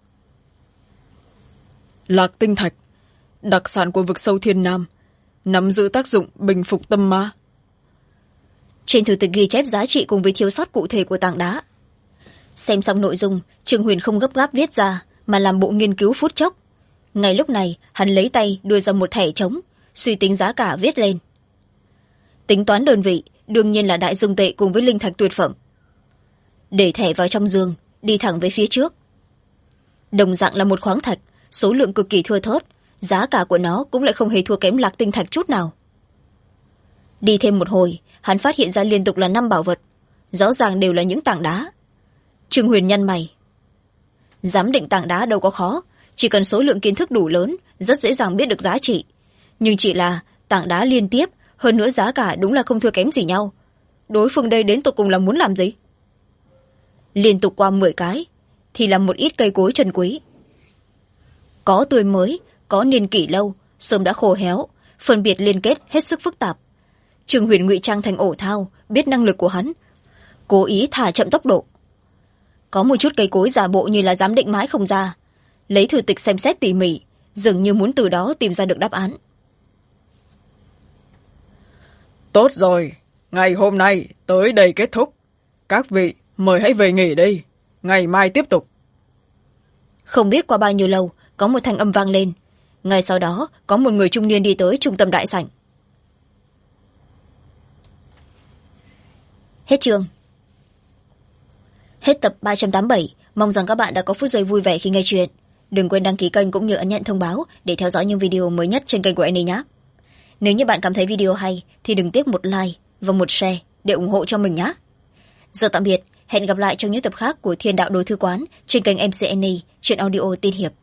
Lạc tinh thạch, đặc sản của vực sâu Thiên Nam, nắm giữ tác dụng bình phục tâm ma. Trên thư tịch ghi chép giá trị cùng với thiếu sót cụ thể của tảng đá. Xem xong nội dung, Trương Huyền không gấp gáp viết ra, mà làm bộ nghiên cứu phút chốc. Ngay lúc này, hắn lấy tay đưa ra một thẻ trống, suy tính giá cả viết lên. Tính toán đơn vị, đương nhiên là đại dung tệ cùng với linh thạch tuyệt phẩm. Để thẻ vào trong giường, đi thẳng về phía trước. Đồng dạng là một khoáng thạch, số lượng cực kỳ thưa thớt, giá cả của nó cũng lại không hề thua kém lạc tinh thạch chút nào. Đi thêm một hồi, hắn phát hiện ra liên tục là 5 bảo vật, rõ ràng đều là những tảng đá. Trương Huyền nhăn mày. Giám định tảng đá đâu có khó, chỉ cần số lượng kiến thức đủ lớn, rất dễ dàng biết được giá trị. Nhưng chỉ là tảng đá liên tiếp, hơn nữa giá cả đúng là không thua kém gì nhau. Đối phương đây đến tột cùng là muốn làm gì? Liên tục qua 10 cái, thì là một ít cây cối trân quý. Có tươi mới, có niên kỷ lâu, sớm đã khô héo, phân biệt liên kết hết sức phức tạp. Trương Huyền ngụy trang thành ổ thao, biết năng lực của hắn, cố ý thả chậm tốc độ. Có một chút cây cối giả bộ như là giám định mãi không ra, lấy thư tịch xem xét tỉ mỉ, dường như muốn từ đó tìm ra được đáp án. Tốt rồi, ngày hôm nay tới đây kết thúc. Các vị mời hãy về nghỉ đi, ngày mai tiếp tục. Không biết qua bao nhiêu lâu, có một thanh âm vang lên. Ngay sau đó, có một người trung niên đi tới trung tâm đại sảnh. Hết chương. Hết tập 387. Mong rằng các bạn đã có phút giây vui vẻ khi nghe chuyện. Đừng quên đăng ký kênh cũng như ấn nhận thông báo để theo dõi những video mới nhất trên kênh của Annie nhé. Nếu như bạn cảm thấy video hay thì đừng tiếc một like và một share để ủng hộ cho mình nhé. Giờ tạm biệt, hẹn gặp lại trong những tập khác của Thiên Đạo Đồ Thư Quán trên kênh MC Annie, truyện audio tiên hiệp.